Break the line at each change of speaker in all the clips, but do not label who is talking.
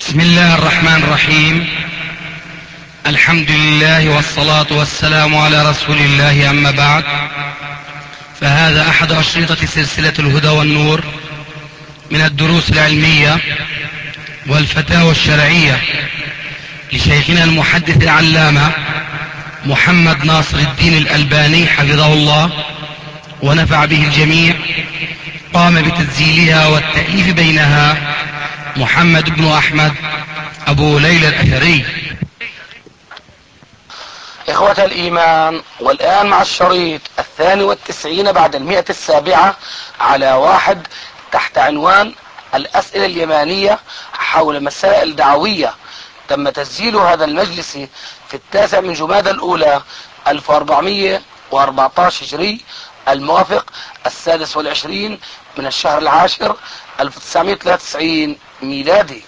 بسم الله الرحمن الرحيم. الحمد لله والصلاة والسلام على رسول الله، أما بعد، فهذا أحد أشرطة سلسلة الهدى والنور من الدروس العلمية والفتاوى الشرعية لشيخنا المحدث العلامة محمد ناصر الدين الألباني حفظه الله ونفع به الجميع. قام بتسجيلها والتأليف بينها محمد بن أحمد أبو ليلى الأثري.
إخوة الإيمان، والآن مع الشريط 92 بعد 107 على 1 تحت عنوان الأسئلة اليمانية حول مسائل دعوية. تم تسجيل هذا المجلس في 9 من جمادى الأولى 1414 هجري، الموافق 26 من الشهر العاشر 1993 ميلادي.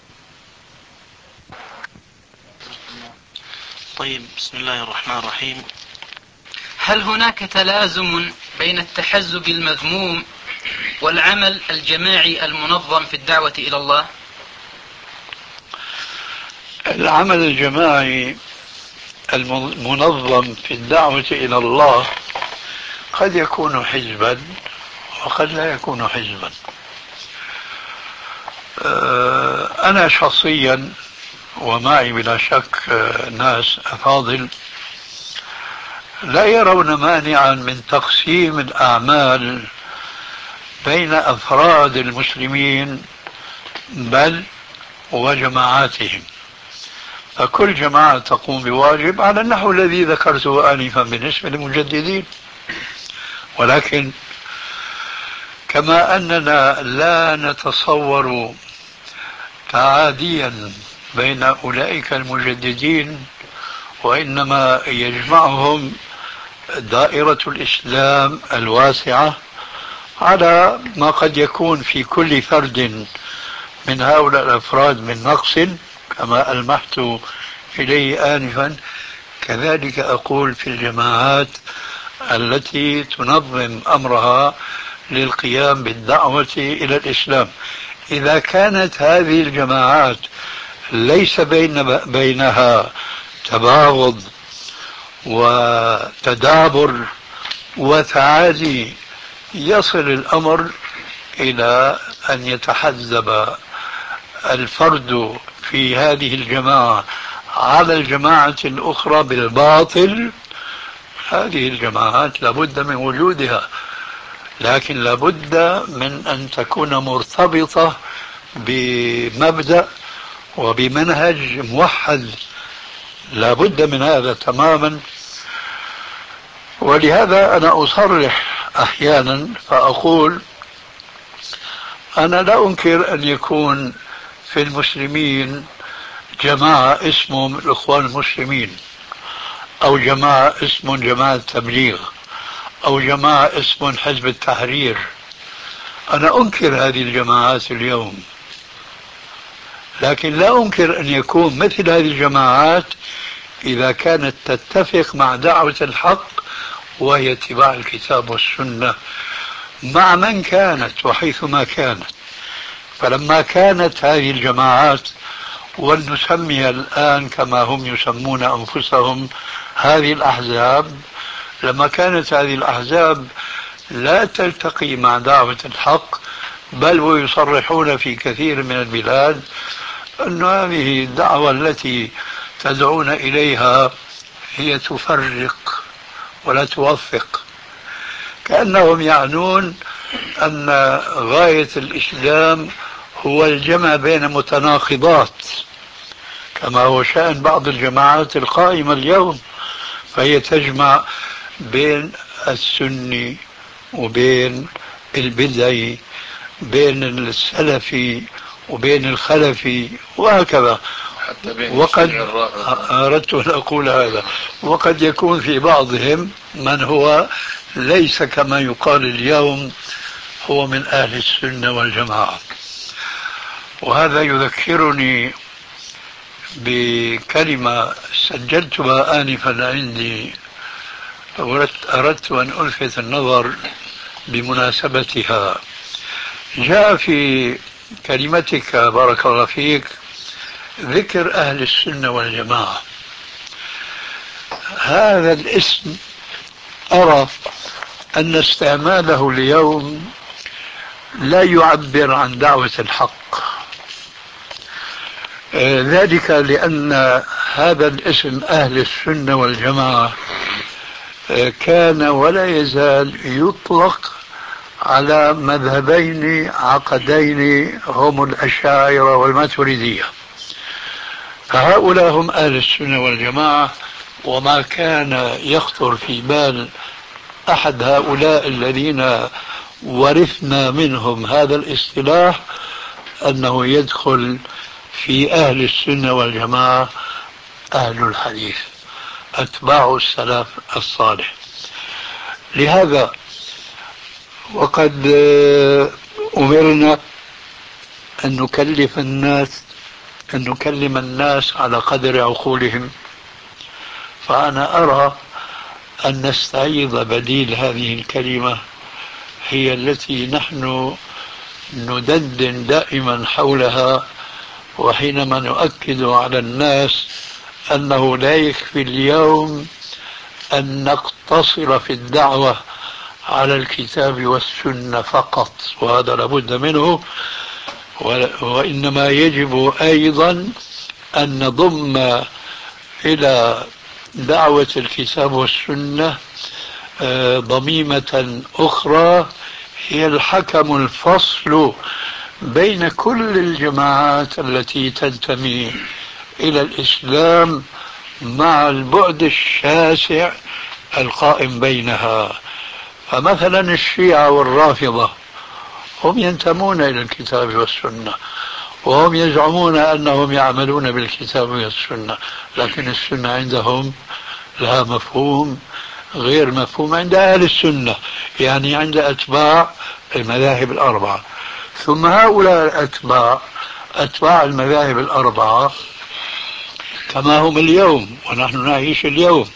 طيب، بسم الله الرحمن الرحيم.
هل هناك تلازم بين التحزب المذموم والعمل الجماعي المنظم في الدعوة إلى الله؟
العمل الجماعي المنظم في الدعوة إلى الله قد يكون حزبا وقد لا يكون حزبا. أنا شخصيا ومعي بلا شك ناس أفاضل لا يرون مانعا من تقسيم الأعمال بين أفراد المسلمين بل وجماعاتهم، فكل جماعة تقوم بواجب على النحو الذي ذكرته آنفا بالنسبة للمجددين. ولكن كما أننا لا نتصور تعاديا بين أولئك المجددين، وإنما يجمعهم دائرة الإسلام الواسعة على ما قد يكون في كل فرد من هؤلاء الأفراد من نقص كما ألمحت إليه آنفا، كذلك أقول في الجماعات التي تنظم أمرها للقيام بالدعوة إلى الإسلام. إذا كانت هذه الجماعات ليس بينها تباغض وتدابر وتعادي، يصل الأمر إلى أن يتحزب الفرد في هذه الجماعة على الجماعة الأخرى بالباطل. هذه الجماعات لابد من وجودها، لكن لابد من أن تكون مرتبطة بمبدأ وبمنهج موحد، لابد من هذا تماما. ولهذا أنا أصرح أحيانا فأقول أنا لا أنكر أن يكون في المسلمين جماعة اسمهم الإخوان المسلمين، أو جماعة اسمهم جماعة التبليغ، أو جماعة اسمهم حزب التحرير. أنا أنكر هذه الجماعات اليوم، لكن لا أنكر أن يكون مثل هذه الجماعات إذا كانت تتفق مع دعوة الحق وهي اتباع الكتاب والسنة مع من كانت وحيثما كانت. فلما كانت هذه الجماعات، ولنسميها الآن كما هم يسمون أنفسهم هذه الأحزاب، لما كانت هذه الأحزاب لا تلتقي مع دعوة الحق بل ويصرحون في كثير من البلاد أن هذه الدعوة التي تدعون إليها هي تفرق ولا توفق، كأنهم يعنون أن غاية الإسلام هو الجمع بين متناقضات، كما هو شأن بعض الجماعات القائمة اليوم، فهي تجمع بين السني وبين البدعي، بين السلفي وبين الخلفي وهكذا. وقد أردت أن أقول هذا، وقد يكون في بعضهم من هو ليس كما يقال اليوم هو من أهل السنة والجماعة. وهذا يذكرني بكلمة سجلتها آنفا عندي، أردت أن ألفت النظر بمناسبتها. جاء في كلمتك بارك الله فيك ذكر أهل السنة والجماعة، هذا الاسم أرى أن استعماله اليوم لا يعبر عن دعوة الحق، ذلك لأن هذا الاسم أهل السنة والجماعة كان ولا يزال يطلق على مذهبين عقدين هم الأشاعرة والماتريدية، فهؤلاء هم أهل السنة والجماعة. وما كان يخطر في بال أحد هؤلاء الذين ورثنا منهم هذا الاصطلاح أنه يدخل في أهل السنة والجماعة أهل الحديث أتباع السلف الصالح. لهذا وقد أمرنا أن نكلم الناس على قدر عقولهم، فأنا أرى أن نستعيض بديل هذه الكلمة هي التي نحن ندندن دائما حولها، وحينما نؤكد على الناس أنه لا يكفي اليوم أن نقتصر في الدعوة على الكتاب والسنة فقط، وهذا لابد منه، وإنما يجب أيضا أن نضم إلى دعوة الكتاب والسنة ضميمة أخرى هي الحكم الفصل بين كل الجماعات التي تنتمي إلى الإسلام مع البعد الشاسع القائم بينها. فمثلا الشيعة والرافضة هم ينتمون إلى الكتاب والسنة، وهم يزعمون أنهم يعملون بالكتاب والسنة، لكن السنة عندهم لها مفهوم غير مفهوم عند أهل السنة، يعني عند أتباع المذاهب الأربعة. ثم هؤلاء أتباع المذاهب الأربعة كما هم اليوم ونحن نعيش اليوم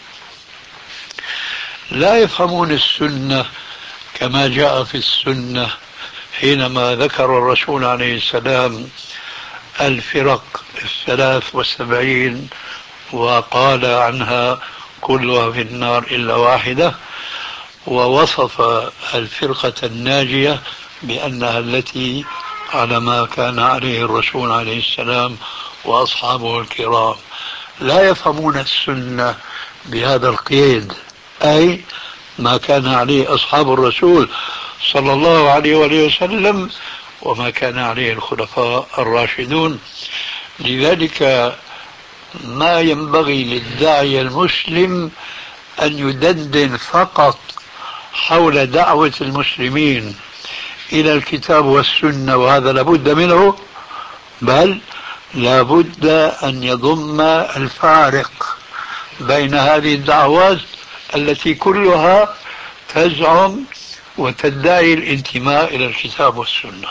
لا يفهمون السنة كما جاء في السنة حينما ذكر الرسول عليه السلام الفرق 73 وقال عنها كلها في النار إلا واحدة، ووصف الفرقة الناجية بأنها التي على ما كان عليه الرسول عليه السلام وأصحابه الكرام. لا يفهمون السنة بهذا القيد، أي ما كان عليه أصحاب الرسول صلى الله عليه وآله وسلم وما كان عليه الخلفاء الراشدون. لذلك ما ينبغي للداعية المسلم أن يدندن فقط حول دعوة المسلمين إلى الكتاب والسنة، وهذا لابد منه، بل لابد أن يضم الفارق بين هذه الدعوات التي كلها تزعم وتدعي الانتماء إلى الكتاب والسنة.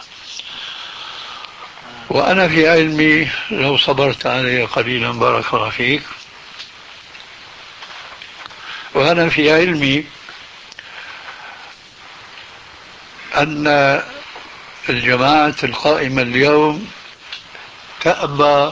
وأنا في علمي لو صبرت علي قليلا بارك الله فيك، وأنا في علمي أن الجماعة القائمة اليوم تأبى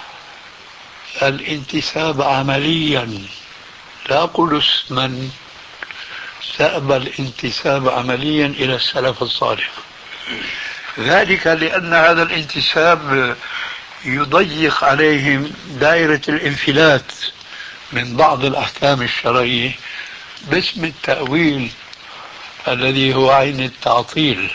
الانتساب عمليا، لا أقول اسما، تأبى الانتساب عمليا إلى السلف الصالح، ذلك لأن هذا الانتساب يضيق عليهم دائرة الانفلات من بعض الأحكام الشرعية باسم التأويل الذي هو عين التعطيل،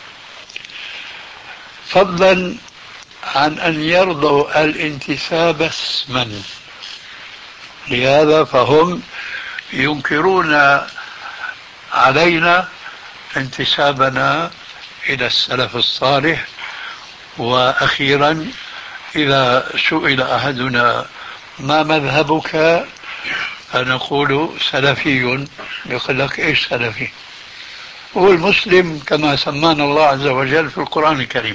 فضلا عن أن يرضوا الانتساب اسما. لهذا فهم ينكرون علينا انتسابنا إلى السلف الصالح. وأخيرا إذا سئل أحدنا ما مذهبك فنقول سلفي، يقول لك إيش سلفي؟ هو المسلم كما سمانا الله عز وجل في القرآن الكريم.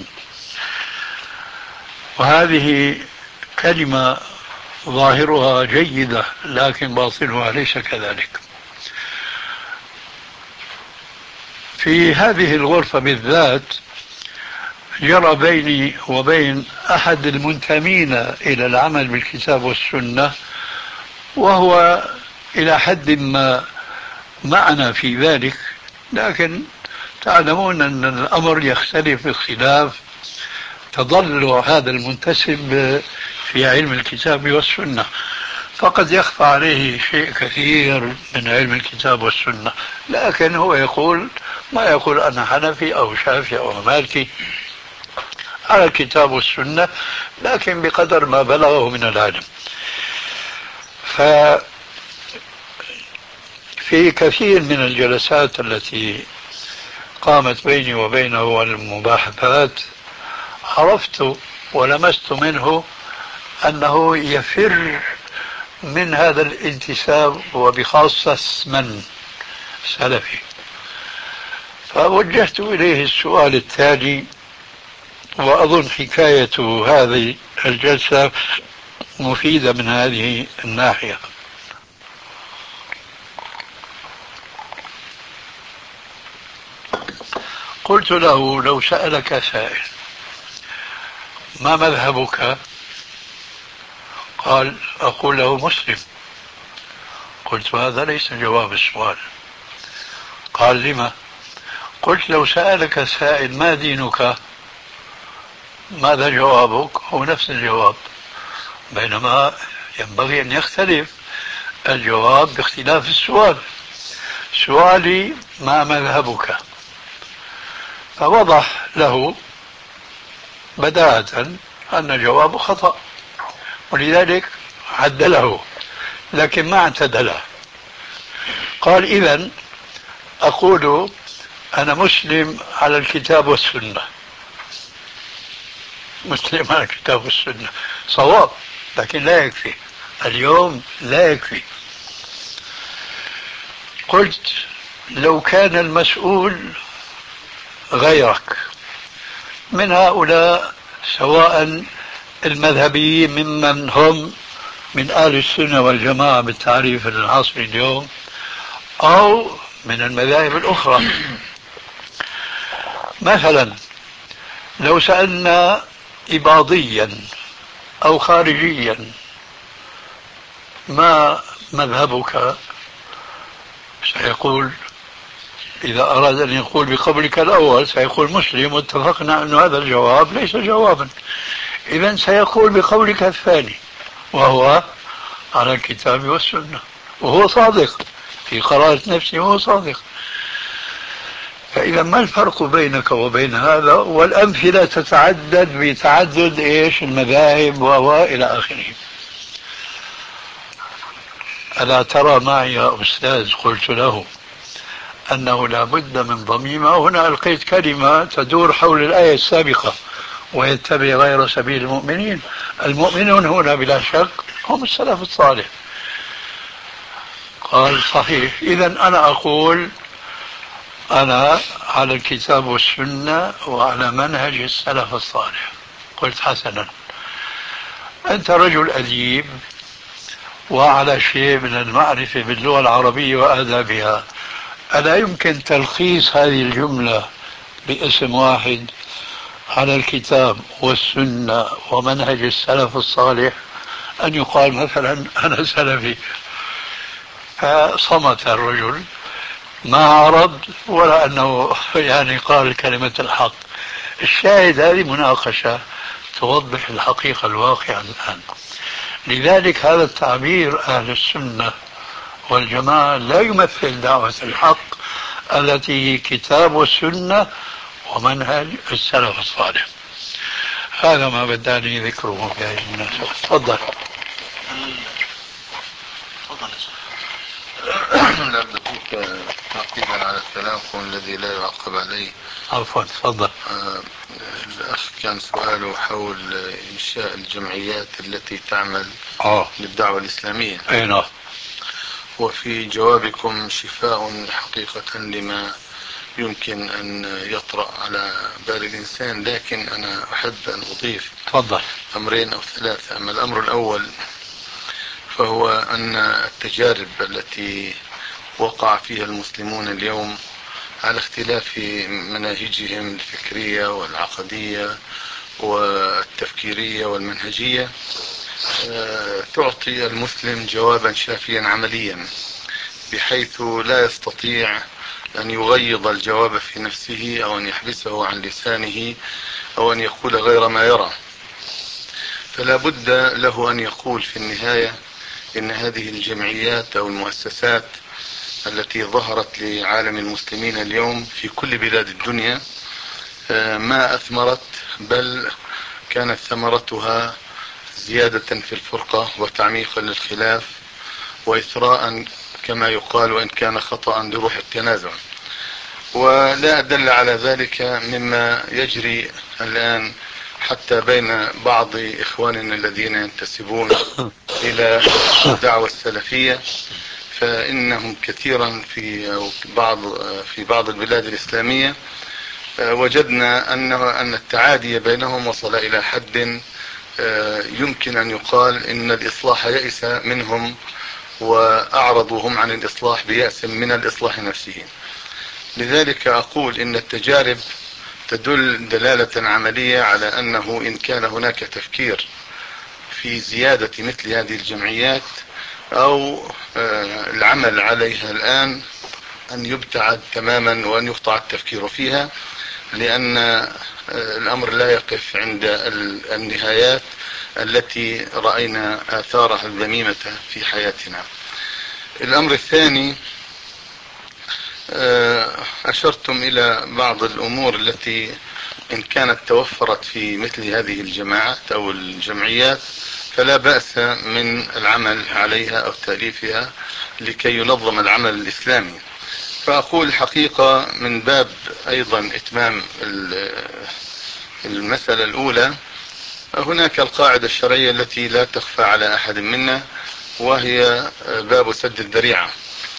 وهذه كلمة ظاهرها جيدة لكن باطنها ليس كذلك. في هذه الغرفة بالذات جرى بيني وبين أحد المنتمين إلى العمل بالكتاب والسنة، وهو إلى حد ما معنا في ذلك، لكن تعلمون أن الأمر يختلف باختلاف تضلع هذا المنتسب في علم الكتاب والسنة، فقد يخفى عليه شيء كثير من علم الكتاب والسنة، لكن هو يقول ما يقول أنا حنفي أو شافعي أو مالكي على الكتاب والسنة، لكن بقدر ما بلغه من العلم. ففي كثير من الجلسات التي قامت بيني وبينه والمباحثات عرفت ولمست منه أنه يفر من هذا الانتساب، وبخاصة من سلفي. فوجهت إليه السؤال التالي، وأظن حكاية هذه الجلسة مفيدة من هذه الناحية. قلت له لو سألك سائل ما مذهبك؟ قال أقول له مسلم. قلت هذا ليس جواب السؤال. قال لما؟ قلت لو سألك سائل ما دينك ماذا جوابك؟ هو نفس الجواب، بينما ينبغي أن يختلف الجواب باختلاف السؤال. سؤالي ما مذهبك؟ فوضح له بداهة أن جوابه خطأ، ولذلك عدله، لكن ما اعتدله. قال إذن أقول أنا مسلم على الكتاب والسنة. مسلم على الكتاب والسنة صواب، لكن لا يكفي اليوم، لا يكفي. قلت لو كان المسؤول غيرك من هؤلاء، سواء المذهبيين ممن هم من أهل السنة والجماعة بالتعريف العصري اليوم، أو من المذاهب الأخرى، مثلا لو سألنا إباضيا أو خارجيا ما مذهبك، سيقول إذا أراد أن يقول بقولك الأول سيقول مسلم، واتفقنا أن هذا الجواب ليس جوابا، إذن سيقول بقولك الثاني وهو على الكتاب والسنة، وهو صادق في قراءة نفسه، وهو صادق. فإذا ما الفرق بينك وبين هذا؟ والأمثلة تتعدد بتعدد المذاهب وإلى آخره. ألا ترى معي يا أستاذ، قلت له، أنه لا بد من ضميمة. هنا ألقيت كلمة تدور حول الآية السابقة، ويتبع غير سبيل المؤمنين. المؤمنون هنا بلا شك هم السلف الصالح. قال صحيح، إذن أنا أقول أنا على الكتاب والسنة وعلى منهج السلف الصالح. قلت حسنا، أنت رجل أديب وعلى شيء من المعرفة باللغة العربية وآدابها، ألا يمكن تلخيص هذه الجملة باسم واحد على الكتاب والسنة ومنهج السلف الصالح؟ أن يقال مثلا أنا سلفي. فصمت الرجل، ما عرض ولا أنه قال كلمة الحق. الشاهد هذه مناقشة توضح الحقيقة الواقعة الآن. لذلك هذا التعبير أهل السنة والجماعة لا يمثل دعوة الحق التي هي كتاب والسنة ومنهج السلف الصالح. هذا ما بداني ذكره في هذه المناسبة. تفضل.
لا بديك تعقيبا على كلامكم الذي لا يعقب عليه.
عفوا، تفضل.
الأخ كان سؤاله حول إنشاء الجمعيات التي تعمل للدعوة الإسلامية.
أي نعم.
وفي جوابكم شفاء حقيقة لما يمكن أن يطرأ على بال الإنسان، لكن أنا أحب أن أضيف
تفضل
أمرين أو ثلاثة. أما الأمر الأول فهو أن التجارب التي وقع فيها المسلمون اليوم على اختلاف مناهجهم الفكرية والعقدية والتفكيرية والمنهجية تعطي المسلم جوابا شافيا عمليا، بحيث لا يستطيع أن يغيض الجواب في نفسه أو أن يحبسه عن لسانه أو أن يقول غير ما يرى. فلا بد له أن يقول في النهاية إن هذه الجمعيات أو المؤسسات التي ظهرت لعالم المسلمين اليوم في كل بلاد الدنيا ما أثمرت، بل كانت ثمرتها زيادة في الفرقة وتعميقا للخلاف وإثراء كما يقال، وإن كان خطأ، لروح التنازع. ولا أدل على ذلك مما يجري الآن حتى بين بعض إخواننا الذين ينتسبون إلى الدعوة السلفية، فإنهم كثيرا في بعض البلاد الإسلامية وجدنا أن التعادي بينهم وصل إلى حد يمكن أن يقال إن الإصلاح يئس منهم وأعرضوهم عن الإصلاح بيأس من الإصلاح نفسه. لذلك أقول إن التجارب تدل دلالة عملية على أنه إن كان هناك تفكير في زيادة مثل هذه الجمعيات أو العمل عليها الآن، أن يبتعد تماما وأن يقطع التفكير فيها، لأن الأمر لا يقف عند النهايات التي رأينا آثارها الذميمة في حياتنا. الأمر الثاني، أشرتم إلى بعض الأمور التي إن كانت توفرت في مثل هذه الجماعات أو الجمعيات فلا بأس من العمل عليها أو تأليفها لكي ينظم العمل الإسلامي. فأقول حقيقة من باب أيضا إتمام المسألة الأولى، هناك القاعدة الشرعية التي لا تخفى على أحد منا، وهي باب سد الذريعة.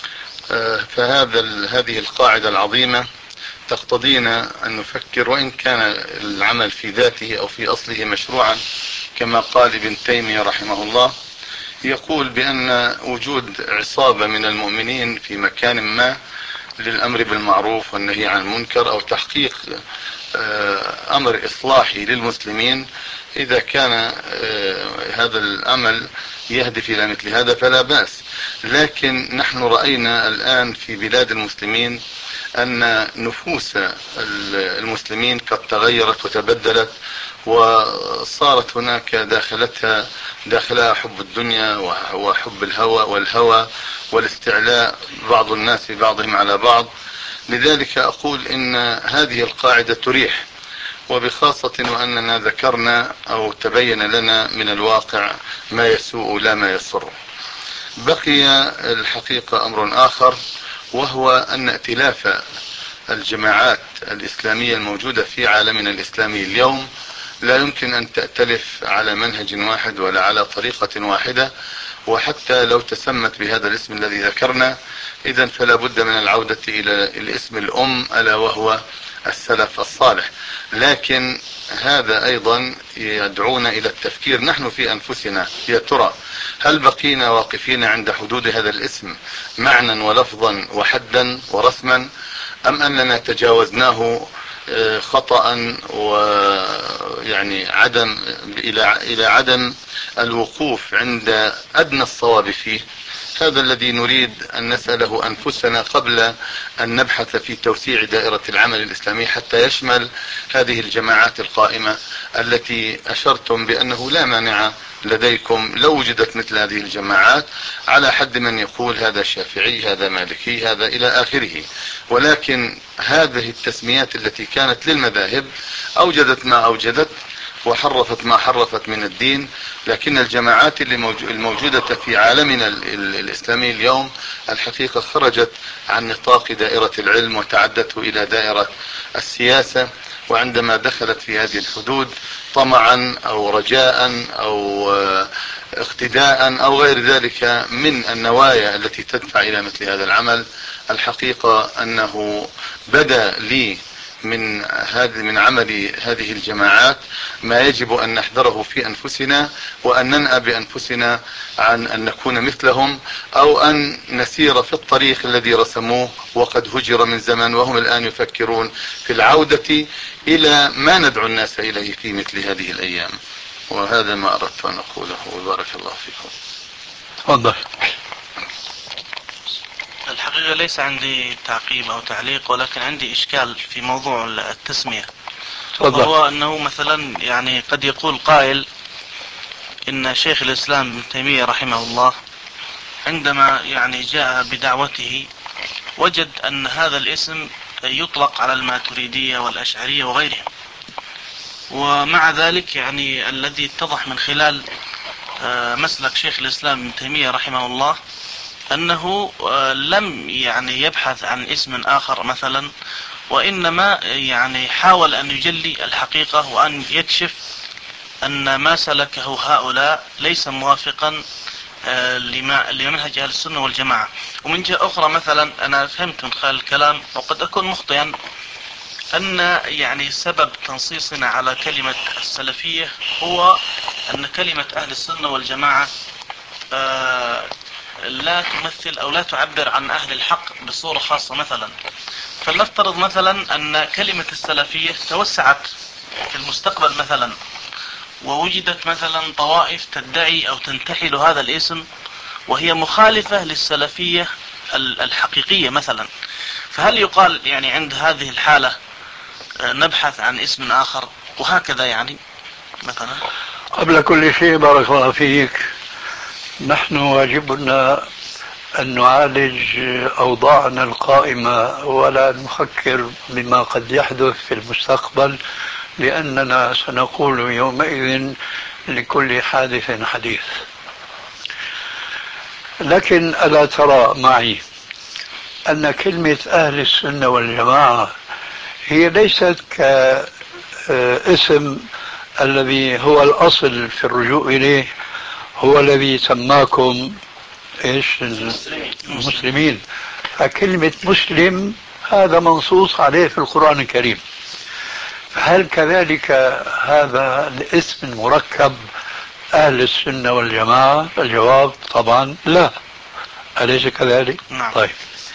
هذه القاعدة العظيمة تقتضينا أن نفكر، وإن كان العمل في ذاته أو في أصله مشروعا، كما قال ابن تيمية رحمه الله، يقول بأن وجود عصابة من المؤمنين في مكان ما للأمر بالمعروف والنهي عن المنكر أو تحقيق أمر إصلاحي للمسلمين، إذا كان هذا الأمل يهدف إلى مثل هذا فلا بأس. لكن نحن رأينا الآن في بلاد المسلمين أن نفوس المسلمين قد تغيرت وتبدلت، وصارت هناك داخلها حب الدنيا وحب الهوى والاستعلاء بعض الناس بعضهم على بعض. لذلك أقول إن هذه القاعدة تريح، وبخاصة وأننا ذكرنا أو تبين لنا من الواقع ما يسوء لا ما يسر. بقي الحقيقة أمر آخر، وهو أن ائتلاف الجماعات الإسلامية الموجودة في عالمنا الإسلامي اليوم لا يمكن أن تأتلف على منهج واحد ولا على طريقة واحدة، وحتى لو تسمت بهذا الاسم الذي ذكرنا، إذن فلا بد من العودة إلى الاسم الأم، ألا وهو السلف الصالح. لكن هذا أيضا يدعونا إلى التفكير نحن في أنفسنا، يا ترى هل بقينا واقفين عند حدود هذا الاسم معنى ولفظا وحدا ورسما، أم أننا تجاوزناه خطأ ويعني إلى عدم الوقوف عند أدنى الصواب فيه؟ هذا الذي نريد أن نسأله أنفسنا قبل أن نبحث في توسيع دائرة العمل الإسلامي حتى يشمل هذه الجماعات القائمة التي أشرتم بأنه لا مانع لديكم لو وجدت مثل هذه الجماعات، على حد من يقول هذا شافعي، هذا مالكي، هذا إلى آخره. ولكن هذه التسميات التي كانت للمذاهب أوجدت ما أوجدت وحرفت ما حرفت من الدين، لكن الجماعات الموجودة في عالمنا الإسلامي اليوم الحقيقة خرجت عن نطاق دائرة العلم وتعدته إلى دائرة السياسة، وعندما دخلت في هذه الحدود طمعا أو رجاء أو اقتداء أو غير ذلك من النوايا التي تدفع إلى مثل هذا العمل، الحقيقة أنه بدا لي من عمل هذه الجماعات ما يجب أن نحذره في أنفسنا، وأن ننأى بأنفسنا عن أن نكون مثلهم، أو أن نسير في الطريق الذي رسموه وقد هجر من زمن، وهم الآن يفكرون في العودة إلى ما ندعو الناس إليه في مثل هذه الأيام. وهذا ما أردت أن أقوله، وبارك الله فيكم.
تفضل.
الحقيقة ليس عندي تعقيب أو تعليق، ولكن عندي إشكال في موضوع التسمية. وهو أنه مثلا يعني قد يقول قائل إن شيخ الإسلام ابن تيمية رحمه الله عندما يعني جاء بدعوته وجد أن هذا الاسم يطلق على الماتريدية والأشعرية وغيرهم، ومع ذلك يعني الذي اتضح من خلال مسلك شيخ الإسلام ابن تيمية رحمه الله أنه لم يعني يبحث عن اسم آخر مثلا، وإنما يعني حاول أن يجلي الحقيقة وأن يكشف أن ما سلكه هؤلاء ليس موافقا لمنهج أهل السنة والجماعة. ومن جهة أخرى مثلا أنا فهمت من خلال الكلام، وقد أكون مخطئا، أن يعني سبب تنصيصنا على كلمة السلفية هو أن كلمة أهل السنة والجماعة لا تمثل أو لا تعبر عن أهل الحق بصورة خاصة. مثلا فلنفترض مثلا أن كلمة السلفية توسعت في المستقبل مثلا، ووجدت مثلا طوائف تدعي أو تنتحل هذا الاسم وهي مخالفة للسلفية الحقيقية مثلا، فهل يقال يعني عند هذه الحالة نبحث عن اسم آخر وهكذا يعني مثلا؟
قبل كل شيء بارك الله فيك، نحن واجبنا أن نعالج أوضاعنا القائمة ولا نفكر بما قد يحدث في المستقبل، لأننا سنقول يومئذ لكل حادث حديث. لكن ألا ترى معي أن كلمة أهل السنة والجماعة هي ليست كاسم الذي هو الأصل في الرجوع إليه، هو الذي سماكم إيش؟ المسلمين. فكلمة مسلم هذا منصوص عليه في القرآن الكريم، فهل كذلك هذا الاسم المركب أهل السنة والجماعة؟ الجواب طبعا لا، أليس كذلك؟
نعم.
طيب،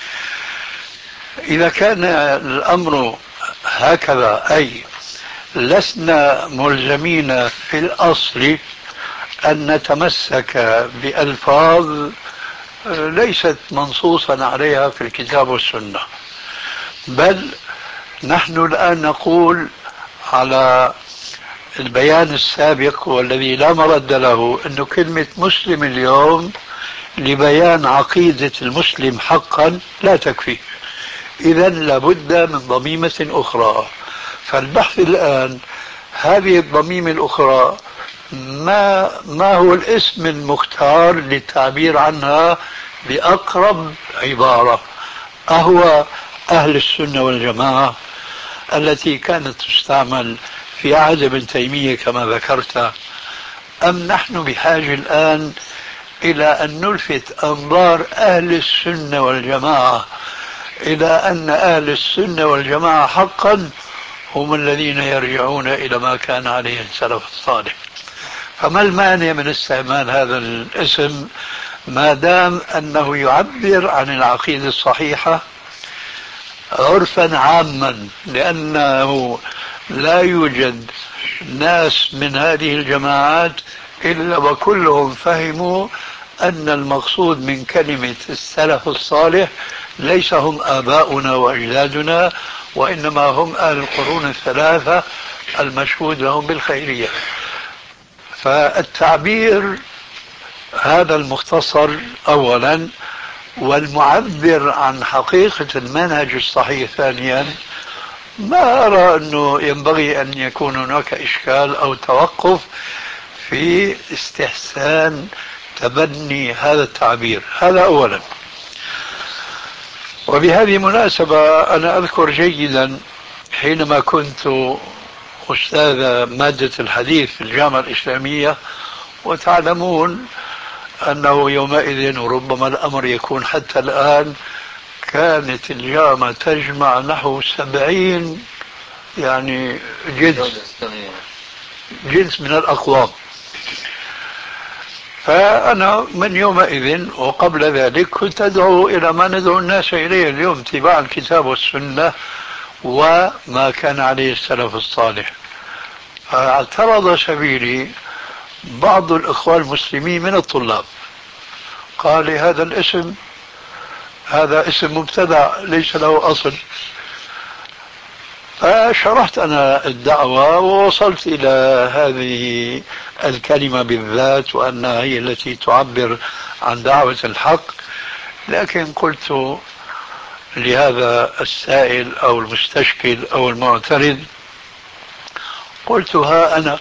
إذا كان الأمر هكذا، أي لسنا ملزمين في الأصل أن نتمسك بألفاظ ليست منصوصا عليها في الكتاب والسنة، بل نحن الآن نقول على البيان السابق والذي لا مرد له أن كلمة مسلم اليوم لبيان عقيدة المسلم حقا لا تكفي، إذا لابد من ضميمة أخرى. فالبحث الآن هذه الضميمة الأخرى ما هو الاسم المختار للتعبير عنها بأقرب عبارة؟ أهو أهل السنة والجماعة التي كانت تستعمل في عهد ابن تيمية كما ذكرت، أم نحن بحاجة الآن إلى أن نلفت أنظار أهل السنة والجماعة إلى أن أهل السنة والجماعة حقا هم الذين يرجعون إلى ما كان عليه السلف الصالح؟ فما المانع من استعمال هذا الاسم ما دام أنه يعبر عن العقيدة الصحيحة عرفا عاما، لأنه لا يوجد ناس من هذه الجماعات إلا وكلهم فهموا أن المقصود من كلمة السلف الصالح ليس هم آباؤنا وأجدادنا، وإنما هم أهل القرون الثلاثة المشهود لهم بالخيرية. فالتعبير هذا المختصر أولا، والمعبر عن حقيقة المنهج الصحيح ثانيا، ما أرى أنه ينبغي أن يكون هناك إشكال أو توقف في استحسان تبني هذا التعبير. هذا أولا. وبهذه المناسبة أنا أذكر جيدا حينما كنت أستاذ مادة الحديث في الجامعة الإسلامية، وتعلمون أنه يومئذ وربما الأمر يكون حتى الآن كانت الجامعة تجمع نحو 70 يعني جنس من الأقوام. فأنا من يومئذ وقبل ذلك كنت أدعو إلى ما ندعو الناس إليه اليوم، اتباع الكتاب والسنة وما كان عليه السلف الصالح. فاعترض سبيلي بعض الإخوة المسلمين من الطلاب، قال لي هذا الاسم هذا اسم مبتدع ليس له أصل. فشرحت أنا الدعوة ووصلت إلى هذه الكلمة بالذات وأنها هي التي تعبر عن دعوة الحق. لكن قلت لهذا السائل أو المستشكل أو المعترض، قلت ها أنا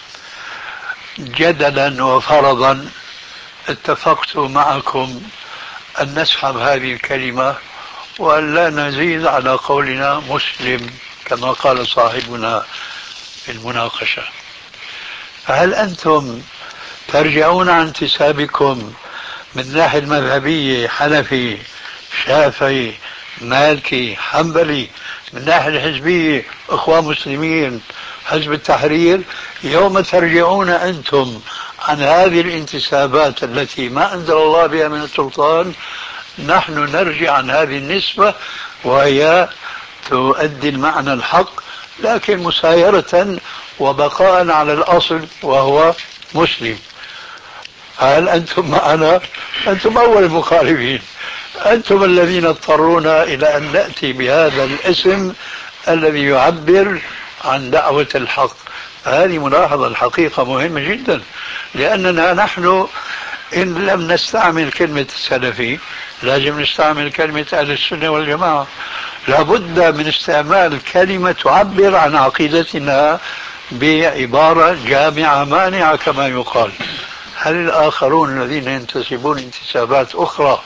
جدلا وفرضا اتفقت معكم أن نسحب هذه الكلمة وأن لا نزيد على قولنا مسلم كما قال صاحبنا في المناقشة، فهل أنتم ترجعون عن انتسابكم من الناحية المذهبية حنفي شافعي مالكي حنبلي، من الناحية الحزبية إخوان مسلمين حزب التحرير، يوم ترجعون أنتم عن هذه الانتسابات التي ما أنزل الله بها من السلطان، نحن نرجع عن هذه النسبة وهي تؤدي المعنى الحق لكن مسايرة وبقاء على الأصل وهو مسلم. هل أنتم معنا؟ أنتم أول المخالفين، أنتم الذين اضطرونا إلى أن نأتي بهذا الاسم الذي يعبر عن دعوة الحق. هذه ملاحظة الحقيقة مهمة جدا، لأننا نحن إن لم نستعمل كلمة السلفي لازم نستعمل كلمة أهل السنة والجماعة. لابد من استعمال كلمة تعبر عن عقيدتنا بعبارة جامعة مانعة كما يقال. هل الآخرون الذين ينتسبون انتسابات أخرى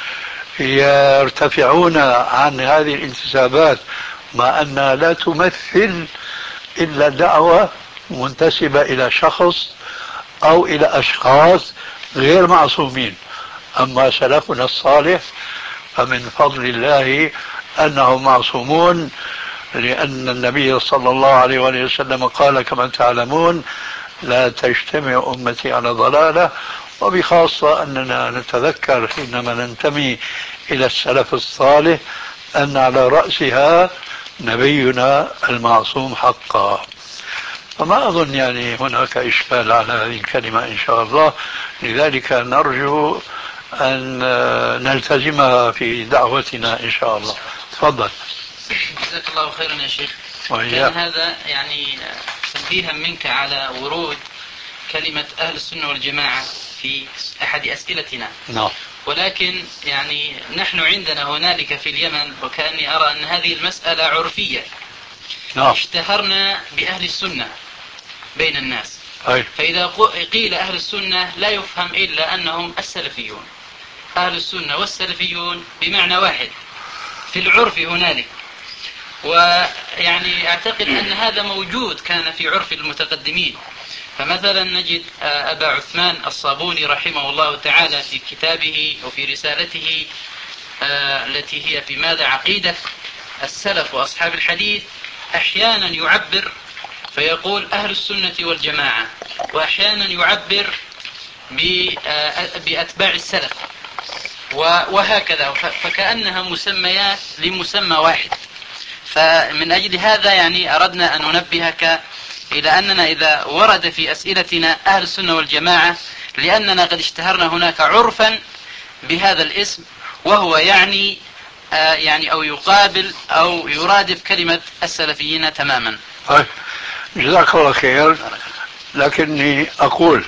يرتفعون عن هذه الانتسابات مع أنها لا تمثل إلا دعوة منتسبة إلى شخص أو إلى أشخاص غير معصومين؟ أما سلفنا الصالح فمن فضل الله أنهم معصومون، لأن النبي صلى الله عليه وآله وسلم قال كما تعلمون لا تجتمع أمتي على ضلالة، وبخاصة أننا نتذكر حينما ننتمي إلى السلف الصالح أن على رأسها نبينا المعصوم حقا. فما أظن يعني هناك إشكال على هذه الكلمة إن شاء الله، لذلك نرجو أن نلتزمها في دعوتنا إن شاء الله. تفضل.
جزاك الله خيرا يا شيخ.
وإياك.
كان هذا يعني تنبيها منك على ورود كلمة أهل السنة والجماعة في أحد أسئلتنا.
نعم.
ولكن يعني نحن عندنا هنالك في اليمن، وكأني أرى أن هذه المسألة عرفية.
نعم.
اشتهرنا بأهل السنة بين الناس.
أي.
فإذا قيل أهل السنة لا يفهم إلا أنهم السلفيون. أهل السنة والسلفيون بمعنى واحد في العرف هنالك، ويعني أعتقد أن هذا موجود كان في عرف المتقدمين. فمثلا نجد أبا عثمان الصابوني رحمه الله تعالى في كتابه وفي رسالته التي هي في ماذا عقيدة السلف وأصحاب الحديث، أحيانا يعبر فيقول أهل السنة والجماعة، وأحيانا يعبر بأتباع السلف، وهكذا، فكأنها مسميات لمسمى واحد. فمن أجل هذا يعني أردنا أن ننبهك إلى أننا إذا ورد في أسئلتنا أهل السنة والجماعة لأننا قد اشتهرنا هناك عرفا بهذا الاسم، وهو يعني أو يقابل أو يرادف كلمة السلفيين تماما.
جزاك الله خير. لكني أقول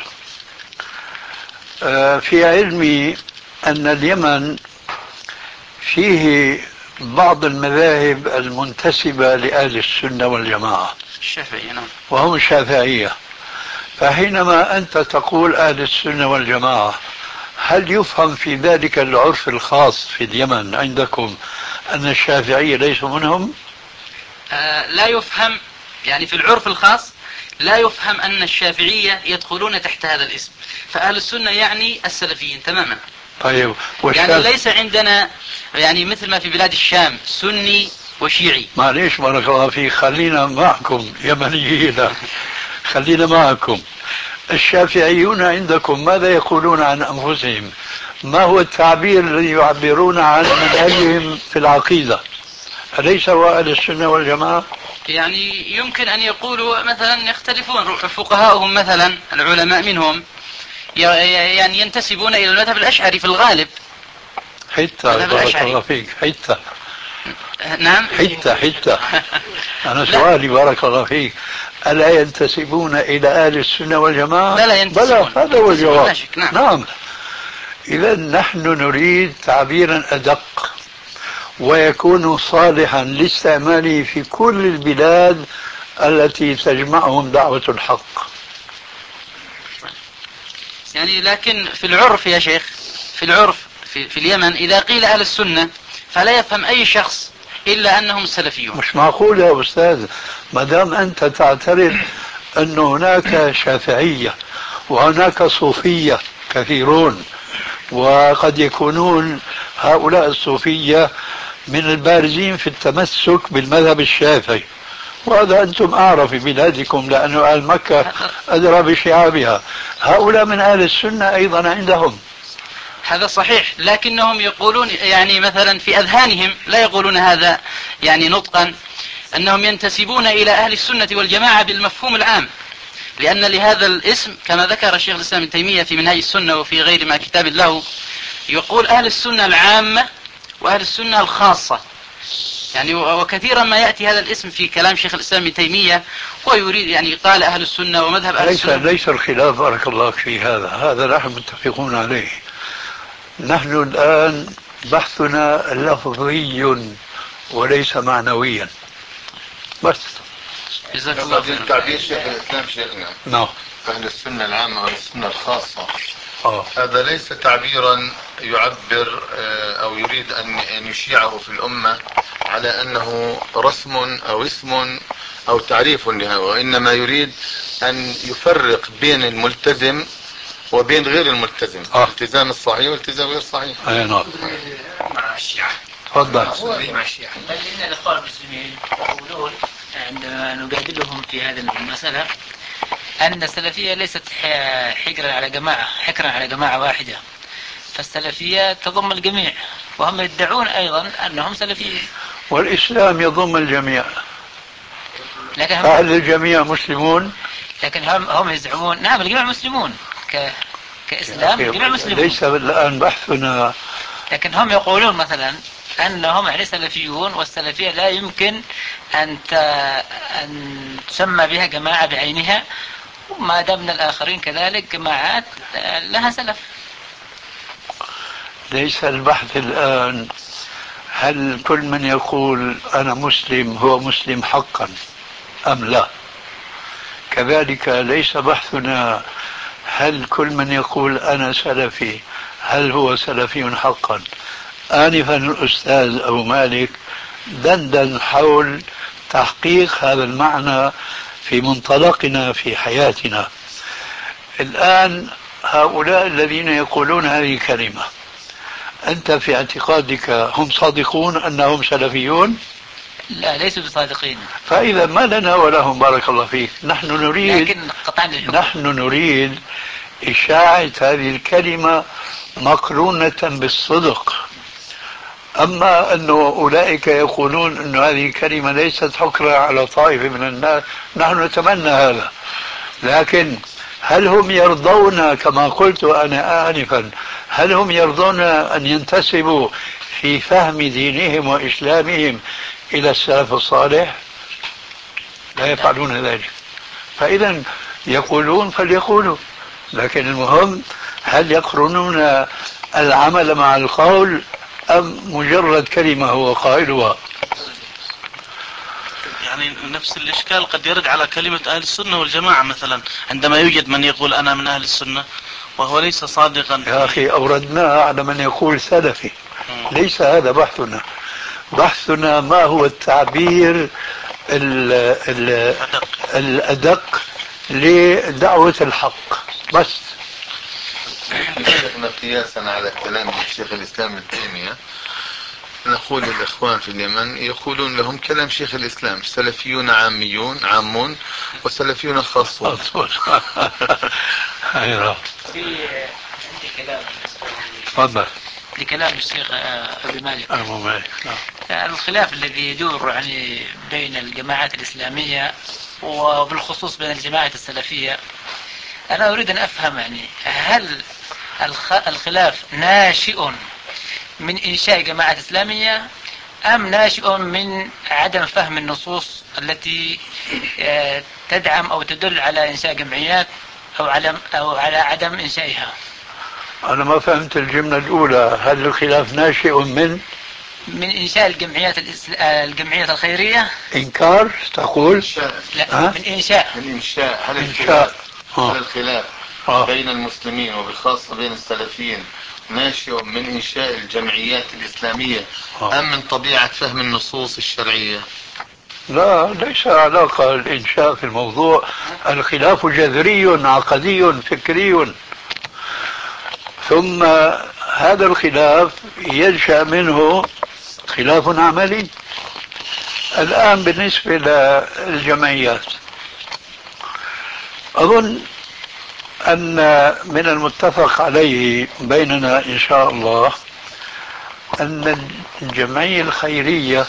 في علمي أن اليمن فيه بعض المذاهب المنتسبة لأهل السنة والجماعة،
الشافعية، نعم،
وهم الشافعية. فحينما أنت تقول أهل السنة والجماعة، هل يفهم في ذلك العرف الخاص في اليمن عندكم أن الشافعية ليسوا منهم؟
لا يفهم، يعني في العرف الخاص لا يفهم أن الشافعية يدخلون تحت هذا الاسم. فأهل السنة يعني السلفيين تماما.
طيب،
يعني ليس عندنا يعني مثل ما في بلاد الشام سني وشيعي.
معليش بارك الله فيك، خلينا معكم يمنيين، خلينا معكم. الشافعيون عندكم ماذا يقولون عن أنفسهم؟ ما هو التعبير الذي يعبرون عن منهجهم في العقيدة؟ أليس هو أهل السنة والجماعة؟
يعني يمكن أن يقولوا مثلا يختلفون فقهاؤهم، مثلا العلماء منهم يعني ينتسبون إلى المذهب الأشعري في الغالب.
حتى بارك الله فيك، حتى
نعم
حتى أنا سؤالي بارك الله فيك، ألا ينتسبون إلى أهل السنة والجماعة؟
بلى ينتسبون،
بلى، هذا هو الجواب.
نعم.
نعم. إذا نحن نريد تعبيرا أدق ويكون صالحا لاستعماله في كل البلاد التي تجمعهم دعوة الحق.
يعني لكن في العرف يا شيخ، في العرف في اليمن إذا قيل أهل السنة فلا يفهم أي شخص إلا أنهم سلفيون.
مش معقول يا أستاذ، ما دام أنت تعترف أن هناك شافعية وهناك صوفية كثيرون، وقد يكونون هؤلاء الصوفية من البارزين في التمسك بالمذهب الشافعي، وهذا أنتم أعرف في بلادكم لأنه أهل مكة أدرى بشعابها، هؤلاء من أهل السنة أيضا عندهم.
هذا صحيح، لكنهم يقولون يعني مثلا في أذهانهم لا يقولون هذا يعني نطقا، أنهم ينتسبون إلى أهل السنة والجماعة بالمفهوم العام، لأن لهذا الاسم كما ذكر الشيخ الإسلام ابن تيمية في منهج السنة وفي غير ما كتاب له، يقول أهل السنة العامة وأهل السنة الخاصة. يعني وكثيرا ما يأتي هذا الاسم في كلام شيخ الإسلام ابن تيمية، ويريد يعني قال أهل السنة ومذهب أهل السنة.
ليس الخلاف بارك الله في هذا نحن متفقون عليه. نحن الآن بحثنا لفظي وليس معنويا بس.
جزاك الله خير.
تعبير شيخ الإسلام شيخنا
نعم،
أهل السنة العامة والسنة الخاصة،
آه.
هذا ليس تعبيرا يعبر أو يريد أن يشيعه في الأمة على أنه رسم أو اسم أو تعريف لها، وإنما يريد أن يفرق بين الملتزم وبين غير الملتزم، الالتزام الصحيح والالتزام غير صحيح.
أي نعم.
مع الشيعة.
تفضل.
مع الشيعة. بل إن الإخوان المسلمين يقولون عندما نجادلهم في هذه المسألة أن السلفية ليست حكرا على جماعة واحدة، فالسلفية تضم الجميع، وهم يدعون أيضا أنهم سلفيين.
والإسلام يضم الجميع،
لكن
أهل الجميع مسلمون.
لكن هم يزعمون نعم الجميع مسلمون كإسلام الجميع مسلمون.
ليس الآن بحثنا.
لكن هم يقولون مثلا أنهم يعني سلفيون، والسلفية لا يمكن أن تسمى بها جماعة بعينها، وما دامنا الآخرين كذلك جماعات لها سلف.
ليس البحث الآن هل كل من يقول أنا مسلم هو مسلم حقا أم لا. كذلك ليس بحثنا هل كل من يقول أنا سلفي هل هو سلفي حقا. آنفا الأستاذ أبو مالك دندن حول تحقيق هذا المعنى في منطلقنا في حياتنا. الآن هؤلاء الذين يقولون هذه الكلمة، أنت في اعتقادك هم صادقون أنهم سلفيون؟
لا، ليسوا بصادقين.
فإذا ما لنا ولهم بارك الله فيك.
لكن
نحن نريد إشاعة هذه الكلمة مقرونة بالصدق. أما أن أولئك يقولون أن هذه الكلمة ليست حكرا على طائفة من الناس، نحن نتمنى هذا، لكن هل هم يرضون كما قلت أنا آنفا، هل هم يرضون أن ينتسبوا في فهم دينهم وإسلامهم إلى السلف الصالح؟ لا يفعلون ذلك. فإذا يقولون فليقولوا، لكن المهم هل يقرنون العمل مع القول أم مجرد كلمة هو قائلها؟
يعني نفس الإشكال قد يرد على كلمة أهل السنة والجماعة مثلا، عندما يوجد من يقول أنا من أهل السنة وهو ليس صادقا.
يا أخي أوردناها على من يقول سلفي، ليس هذا بحثنا. بحثنا ما هو التعبير الأدق لدعوة الحق بس.
شيخنا قياسا على كلام الشيخ الإسلام ابن تيمية نقول للإخوان في اليمن يقولون لهم كلام شيخ الإسلام: سلفيون عامون وسلفيون خاصون.
أيوة.
في عندي كلام
تفضل.
لكلام الشيخ أبي مالك.
أبو مالك.
الخلاف الذي يدور يعني بين الجماعات الإسلامية وبالخصوص بين الجماعة السلفية، أنا أريد أن أفهم يعني هل الخلاف ناشئ من إنشاء جماعة إسلامية أم ناشئ من عدم فهم النصوص التي تدعم أو تدل على إنشاء جمعيات أو على عدم إنشائها؟
أنا ما فهمت الجملة الأولى. هل الخلاف ناشئ من
إنشاء الجمعيات الخيرية؟
إنكار تقول؟
لا، من إنشاء.
هل الخلاف بين المسلمين وبالخاصة بين السلفيين ناشئ من إنشاء الجمعيات الإسلامية أم من طبيعة فهم النصوص الشرعية؟
لا، ليس علاقة الإنشاء في الموضوع. الخلاف جذري عقدي فكري، ثم هذا الخلاف ينشأ منه خلاف عملي. الآن بالنسبة للجمعيات، أظن أن من المتفق عليه بيننا إن شاء الله أن الجمعية الخيرية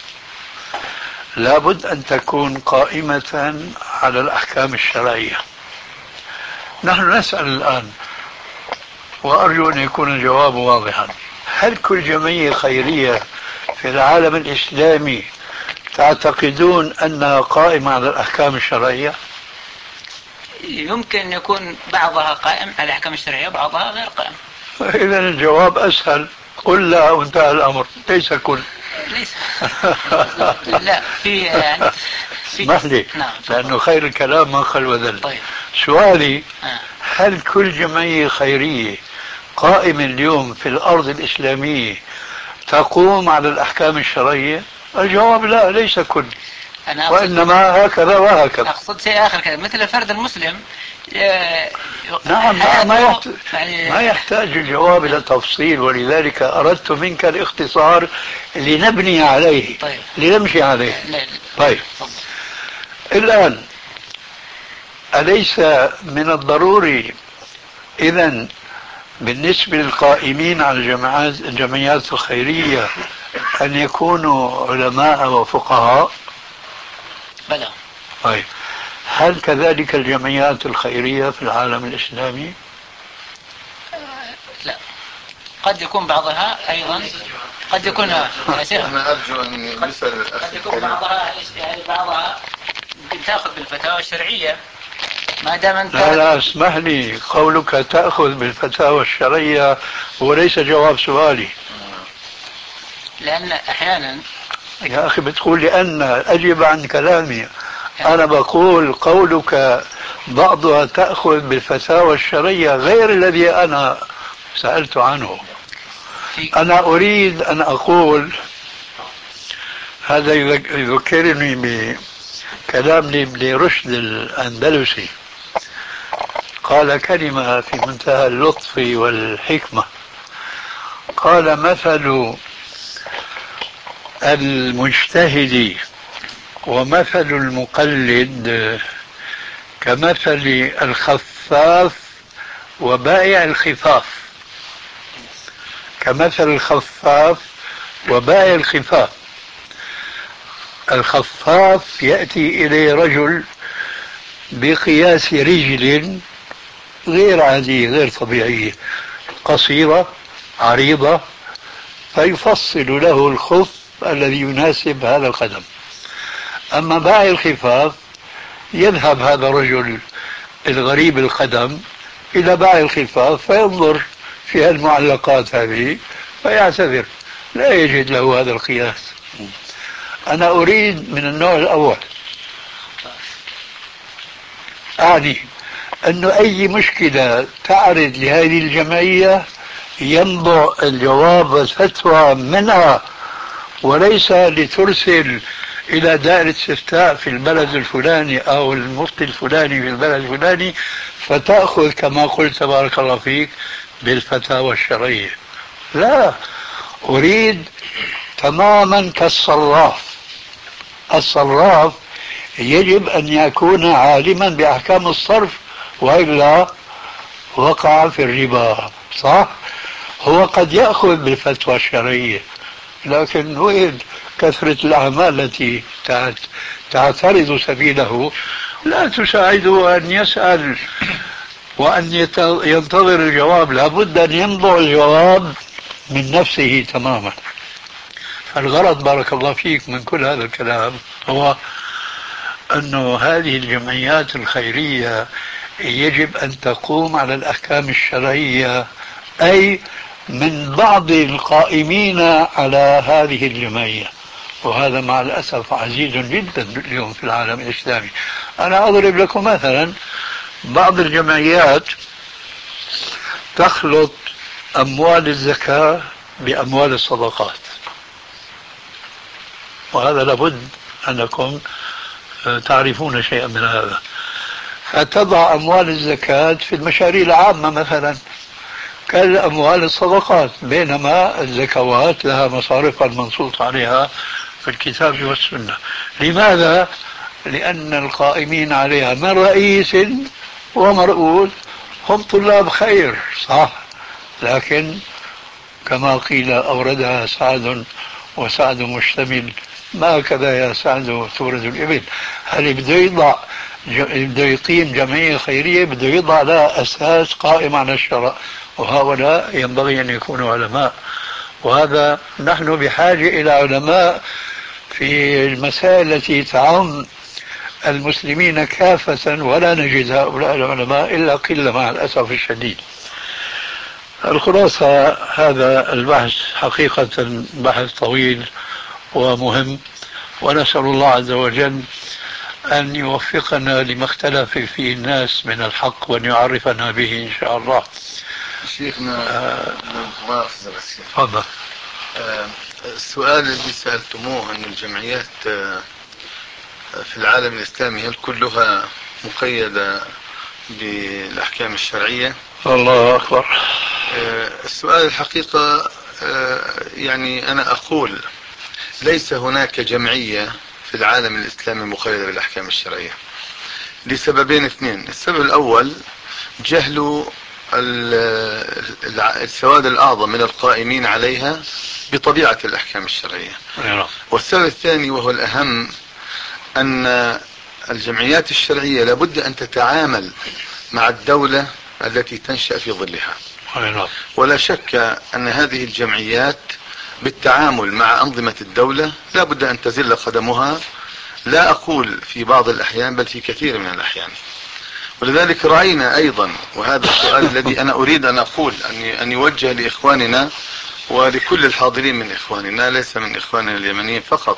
لابد أن تكون قائمة على الأحكام الشرعية. نحن نسأل الآن، وأرجو أن يكون الجواب واضحا: هل كل جمعية خيرية في العالم الإسلامي تعتقدون أنها قائمة على الأحكام الشرعية؟
يمكن أن يكون بعضها قائم على الأحكام الشرعية وبعضها غير قائم.
إذا الجواب أسهل: قل لا وانتهى الأمر. ليس كل.
ليس. لا، في
اسمح لي.
نعم.
لأنه خير الكلام ما خل وذل.
طيب.
سؤالي: هل كل جمعية خيرية قائمة اليوم في الأرض الإسلامية تقوم على الأحكام الشرعية؟ الجواب لا، ليس كل، وإنما هكذا وهكذا.
أقصد شيء آخر كذا، مثل الفرد المسلم.
نعم، ما يحتاج الجواب إلى تفصيل، ولذلك أردت منك الاختصار لنبني عليه.
طيب.
لنمشي عليه. طيب. الآن أليس من الضروري إذن بالنسبة للقائمين على الجمعيات الخيرية أن يكونوا علماء وفقهاء؟
بلى.
طيب، هل كذلك الجمعيات الخيرية في العالم الإسلامي؟
لا، قد يكون بعضها أيضا، قد يكون
أنا أرجو أن يسأل الأخ
قد يكون بعضها تأخذ بالفتاوى الشرعية ما دام أنت.
لا، اسمح لي، قولك تأخذ بالفتاوى الشرعية هو ليس جواب سؤالي.
لأن أحيانا
يا أخي بتقول لأن أجب عن كلامي. أنا بقول قولك بعضها تأخذ بالفتاوى الشرعية غير الذي أنا سألت عنه. أنا أريد أن أقول، هذا يذكرني بكلام ابن رشد الأندلسي، قال كلمة في منتهى اللطف والحكمة. قال: مثل المجتهد ومثل المقلد كمثل الخفاف وبائع الخفاف. كمثل الخفاف وبائع الخفاف. الخفاف يأتي إليه رجل بقياس رجل غير عادية غير طبيعية، قصيرة عريضة، فيفصل له الخف الذي يناسب هذا القدم. أما بائع الخفاف يذهب هذا الرجل الغريب القدم إلى بائع الخفاف فينظر في المعلقات هذه فيعتذر، لا يجد له هذا القياس. أنا أريد من النوع الأول، أعني أنه أي مشكلة تعرض لهذه الجمعية ينبع الجواب والفتوى منها، وليس لترسل إلى دائرة استفتاء في البلد الفلاني أو المفتي الفلاني في البلد الفلاني فتأخذ كما قلت تبارك الله فيك بالفتاوى الشرعية. لا، أريد تماما كالصراف. الصراف يجب أن يكون عالما بأحكام الصرف، وإلا وقع في الربا. صح؟ هو قد يأخذ بالفتوى الشرعية، لكن وين كثرة الأعمال التي تعترض سبيله لا تساعده أن يسأل وأن ينتظر الجواب. لابد أن ينبع الجواب من نفسه تماما. فالغرض بارك الله فيك من كل هذا الكلام هو أن هذه الجمعيات الخيرية يجب أن تقوم على الأحكام الشرعية، أي من بعض القائمين على هذه الجمعية، وهذا مع الأسف عزيز جدا اليوم في العالم الإسلامي. أنا أضرب لكم مثلا بعض الجمعيات تخلط أموال الزكاة بأموال الصدقات، وهذا لابد أنكم تعرفون شيئا من هذا. فتضع أموال الزكاة في المشاريع العامة مثلا كالأموال الصدقات، بينما الزكوات لها مصارفها المنصوص عليها في الكتاب والسنة. لماذا؟ لأن القائمين عليها من رئيس ومرؤوس هم طلاب خير، صح، لكن كما قيل أوردها سعد وسعد مشتمل، ما هكذا يا سعد تورد الإبل. هل بده يقيم جمعية خيرية بده يضع لها أساس قائم على الشرع، وهؤلاء ينبغي أن يكونوا علماء. وهذا نحن بحاجة إلى علماء في المسائل التي تعم المسلمين كافة، ولا نجد هؤلاء العلماء إلا قلة مع الأسف الشديد. الخلاصة هذا البحث حقيقة بحث طويل ومهم، ونسأل الله عز وجل أن يوفقنا لما اختلف فيه الناس من الحق وأن يعرفنا به إن شاء الله.
شيخنا
تفضل.
السؤال الذي سألتموه أن الجمعيات في العالم الإسلامي هل كلها مقيدة بالأحكام الشرعية؟
الله أكبر.
السؤال الحقيقة يعني أنا أقول ليس هناك جمعية في العالم الإسلامي مقيدة بالأحكام الشرعية لسببين اثنين. السبب الأول جهل السواد الأعظم من القائمين عليها بطبيعة الأحكام الشرعية. والسبب الثاني وهو الأهم أن الجمعيات الشرعية لابد أن تتعامل مع الدولة التي تنشأ في ظلها. ولا شك أن هذه الجمعيات بالتعامل مع أنظمة الدولة لابد أن تزل قدمها، لا أقول في بعض الأحيان بل في كثير من الأحيان. ولذلك رأينا أيضا، وهذا السؤال الذي أنا أريد أن أقول أن يوجه لإخواننا ولكل الحاضرين من إخواننا، ليس من إخواننا اليمنيين فقط.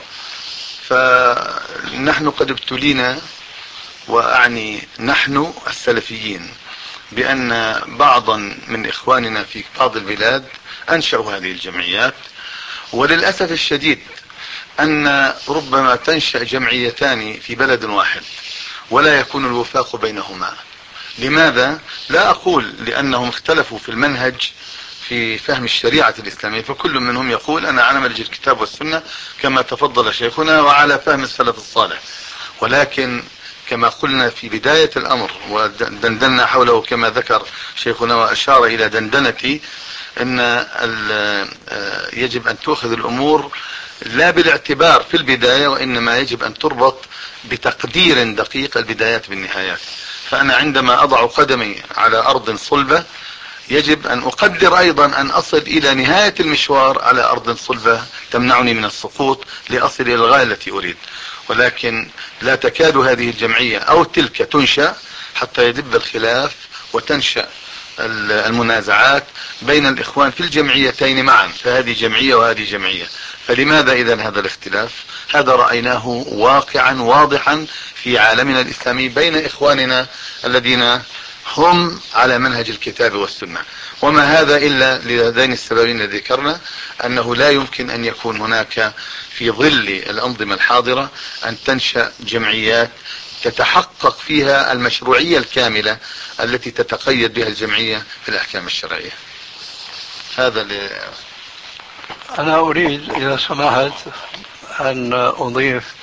فنحن قد ابتلينا، وأعني نحن السلفيين، بأن بعضا من إخواننا في بعض البلاد أنشأوا هذه الجمعيات، وللأسف الشديد أن ربما تنشأ جمعيتان في بلد واحد ولا يكون الوفاق بينهما. لماذا؟ لا أقول لأنهم اختلفوا في المنهج في فهم الشريعة الإسلامية، فكل منهم يقول أنا على منهج الكتاب والسنة كما تفضل شيخنا وعلى فهم السلف الصالح، ولكن كما قلنا في بداية الأمر ودندنا حوله كما ذكر شيخنا وأشار إلى دندنتي، أن يجب أن تأخذ الأمور لا بالاعتبار في البداية، وإنما يجب أن تربط بتقدير دقيق البدايات بالنهايات. فأنا عندما أضع قدمي على أرض صلبة يجب أن أقدر أيضا أن أصل إلى نهاية المشوار على أرض صلبة تمنعني من السقوط لأصل إلى الغاية التي أريد. ولكن لا تكاد هذه الجمعية أو تلك تنشأ حتى يدب الخلاف وتنشأ المنازعات بين الإخوان في الجمعيتين معا، فهذه جمعية وهذه جمعية. فلماذا إذن هذا الاختلاف؟ هذا رأيناه واقعا واضحا في عالمنا الإسلامي بين إخواننا الذين هم على منهج الكتاب والسنة. وما هذا إلا لهذين السببين الذي ذكرنا، أنه لا يمكن أن يكون هناك في ظل الأنظمة الحاضرة أن تنشأ جمعيات تتحقق فيها المشروعية الكاملة التي تتقيد بها الجمعية في الأحكام الشرعية. هذا
أنا أريد إذا سمحت أن أضيف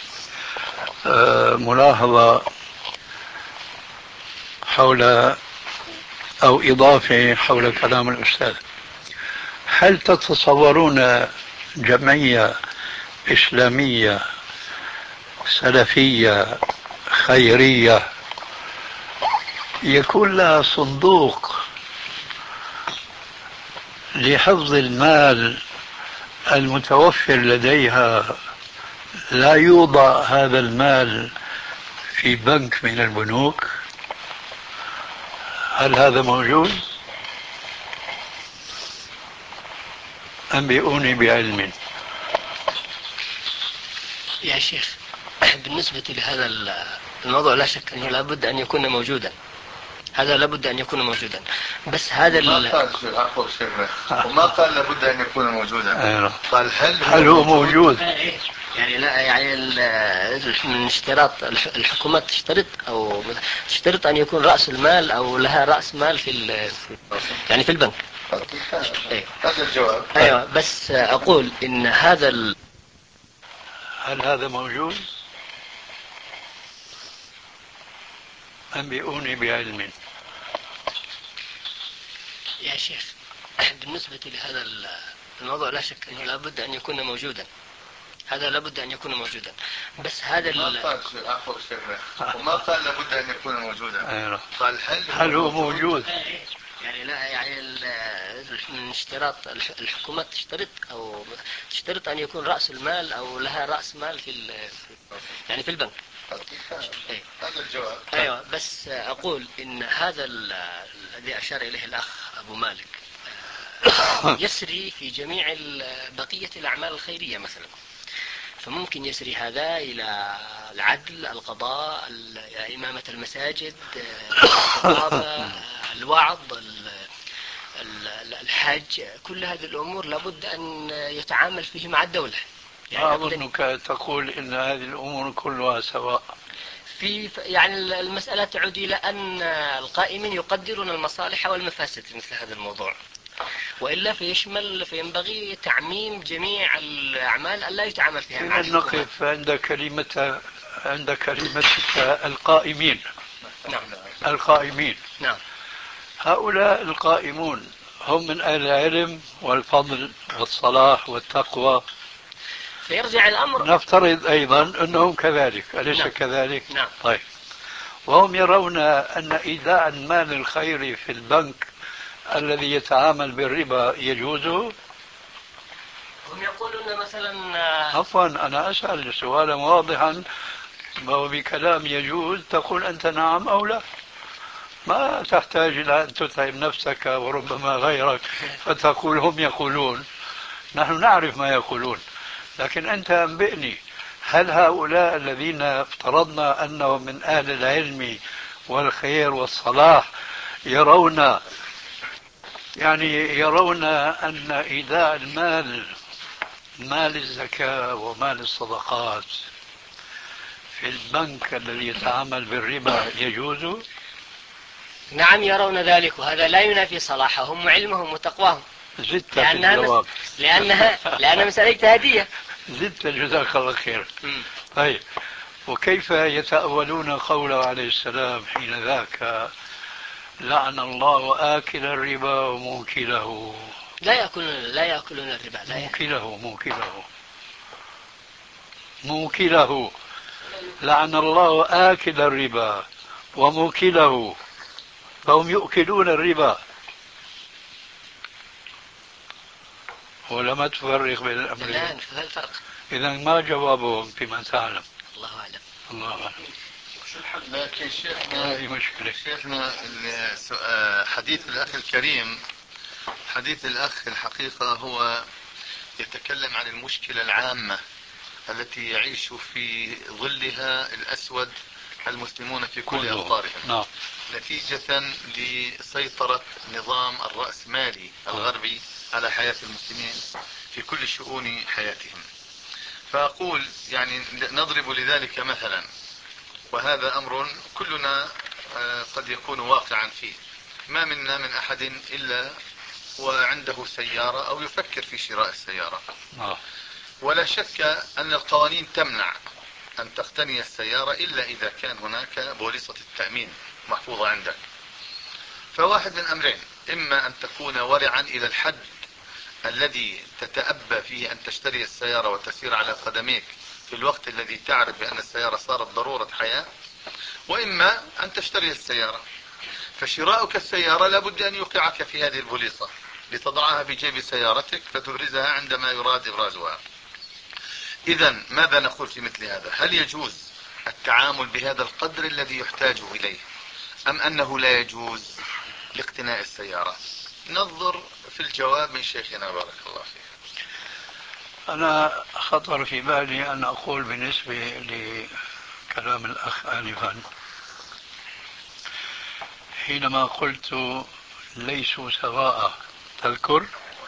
ملاحظة حول أو إضافة حول كلام الأستاذ. هل تتصورون جمعية إسلامية سلفية خيرية يكون لها صندوق لحفظ المال المتوفر لديها، لا يوضع هذا المال في بنك من البنوك؟ هل هذا موجود؟ أنبئوني بعلم.
يا شيخ، بالنسبة لهذا الموضوع لا شك أنه لابد أن يكون موجودا، هذا لابد أن يكون موجودا، بس هذا
ما قال وما قال لابد أن يكون موجودا، قال
هل هو موجود؟
يعني لا، يعني من اشتراط الحكومة تشترط أن يكون رأس المال أو لها رأس مال يعني في البنك. أيوة.
هذا الجواب.
أيوة، بس أقول إن
هل هذا موجود؟ أنبئوني بعلم.
يا شيخ، بالنسبة لهذا الموضوع لا شك أنه لابد أن يكون موجودا، هذا لابد أن يكون موجودا، بس هذا
ما قال وما قال لابد أن يكون موجودا، قال
هل هو موجود؟
يعني لا، يعني من اشتراط الحكومة تشترط أن يكون رأس المال أو لها رأس مال يعني في البنك. أيوة.
هذا الجواب.
أيوة، بس أقول إن هذا الذي أشار إليه الأخ أبو مالك يسري في جميع بقية الأعمال الخيرية مثلا، فممكن يسري هذا إلى العدل، القضاء، إمامة المساجد، الخطابة، الوعظ، الحج، كل هذه الأمور لابد أن يتعامل فيه مع الدولة.
يعني أظنك تقول إن هذه الأمور كلها سواء.
يعني المسألة تعود إلى أن القائمين يقدرون المصالح والمفاسد في مثل هذا الموضوع، وإلا فينبغي تعميم جميع الأعمال ألا يتعامل فيها مع الحكومة.
نقف عند كلمتك القائمين.
نعم.
القائمين.
نعم.
هؤلاء القائمون هم من أهل العلم والفضل والصلاح والتقوى،
فيرجع الأمر
نفترض أيضا أنهم كذلك، أليس
نعم.
كذلك؟
نعم.
طيب، وهم يرون أن إيداع المال الخيري في البنك الذي يتعامل بالربا يجوز؟
هم يقولون مثلا
عفوا، أنا أسأل سؤالا واضحا، وبكلام يجوز تقول أنت نعم أو لا، ما تحتاج إلى أن تتعب نفسك وربما غيرك فتقول هم يقولون. نحن نعرف ما يقولون، لكن أنت أنبئني، هل هؤلاء الذين افترضنا أنهم من أهل العلم والخير والصلاح يرون أن إيداع المال، مال الزكاة ومال الصدقات، في البنك الذي يتعامل بالربا يجوز؟
نعم، يرون ذلك، وهذا لا ينافي صلاحهم وعلمهم وتقواهم.
زدت في الجواب.
لأنها مسألة اجتهادية.
زدت، جزاك الله خير. طيب، وكيف يتأولون قوله عليه السلام حين ذاك لعن الله آكل الربا وموكله؟
لا يأكلون الربا.
موكله لعن الله آكل الربا وموكله، فهم يؤكلون الربا. ولما تفرق بين الأمرين.
الآن في الفرق.
إذا ما جوابهم فيما تعلم؟
الله أعلم.
لكن شيخنا حديث الأخ الكريم، حديث الأخ الحقيقة هو يتكلم عن المشكلة العامة التي يعيش في ظلها الأسود المسلمون في كل أوطارهم، نتيجة لسيطرة نظام الرأسمالي الغربي على حياة المسلمين في كل شؤون حياتهم. فأقول يعني نضرب لذلك مثلا، وهذا أمر كلنا قد يكون واقعا فيه، ما منا من أحد إلا وعنده سيارة أو يفكر في شراء السيارة، ولا شك أن القوانين تمنع أن تقتني السيارة إلا إذا كان هناك بوليصة التأمين محفوظة عندك. فواحد من أمرين: إما أن تكون ورعا إلى الحد الذي تتأبى فيه أن تشتري السيارة وتسير على قدميك في الوقت الذي تعرف بأن السيارة صارت ضرورة حياة، وإما أن تشتري السيارة. فشراؤك السيارة لابد أن يوقعك في هذه البوليصة لتضعها في جيب سيارتك فتبرزها عندما يراد إبرازها. إذن ماذا نقول في مثل هذا؟ هل يجوز التعامل بهذا القدر الذي يحتاج إليه، أم أنه لا يجوز لاقتناء السيارة؟ ننظر في الجواب من شيخنا بارك الله فيه.
أنا خطر في بالي أن أقول بالنسبة لكلام الأخ آنفا حينما قلت ليسوا سواء، تذكر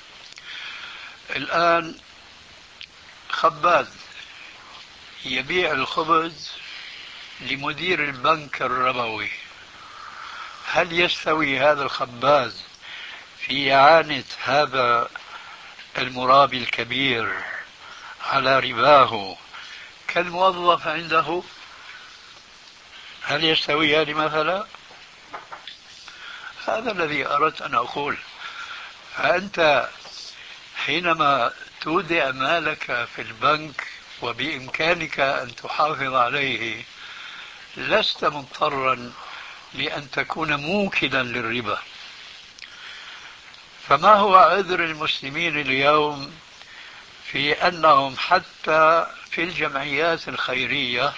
الآن خباز يبيع الخبز لمدير البنك الربوي، هل يستوي هذا الخباز في إعانة هذا المرابي الكبير على رباه كالموظف عنده؟ هل يستويان مثلا؟ هذا الذي أردت أن أقول. فأنت حينما تودع مالك في البنك وبإمكانك أن تحافظ عليه لست مضطرا لأن تكون موكلا للربا. فما هو عذر المسلمين اليوم في أنهم حتى في الجمعيات الخيرية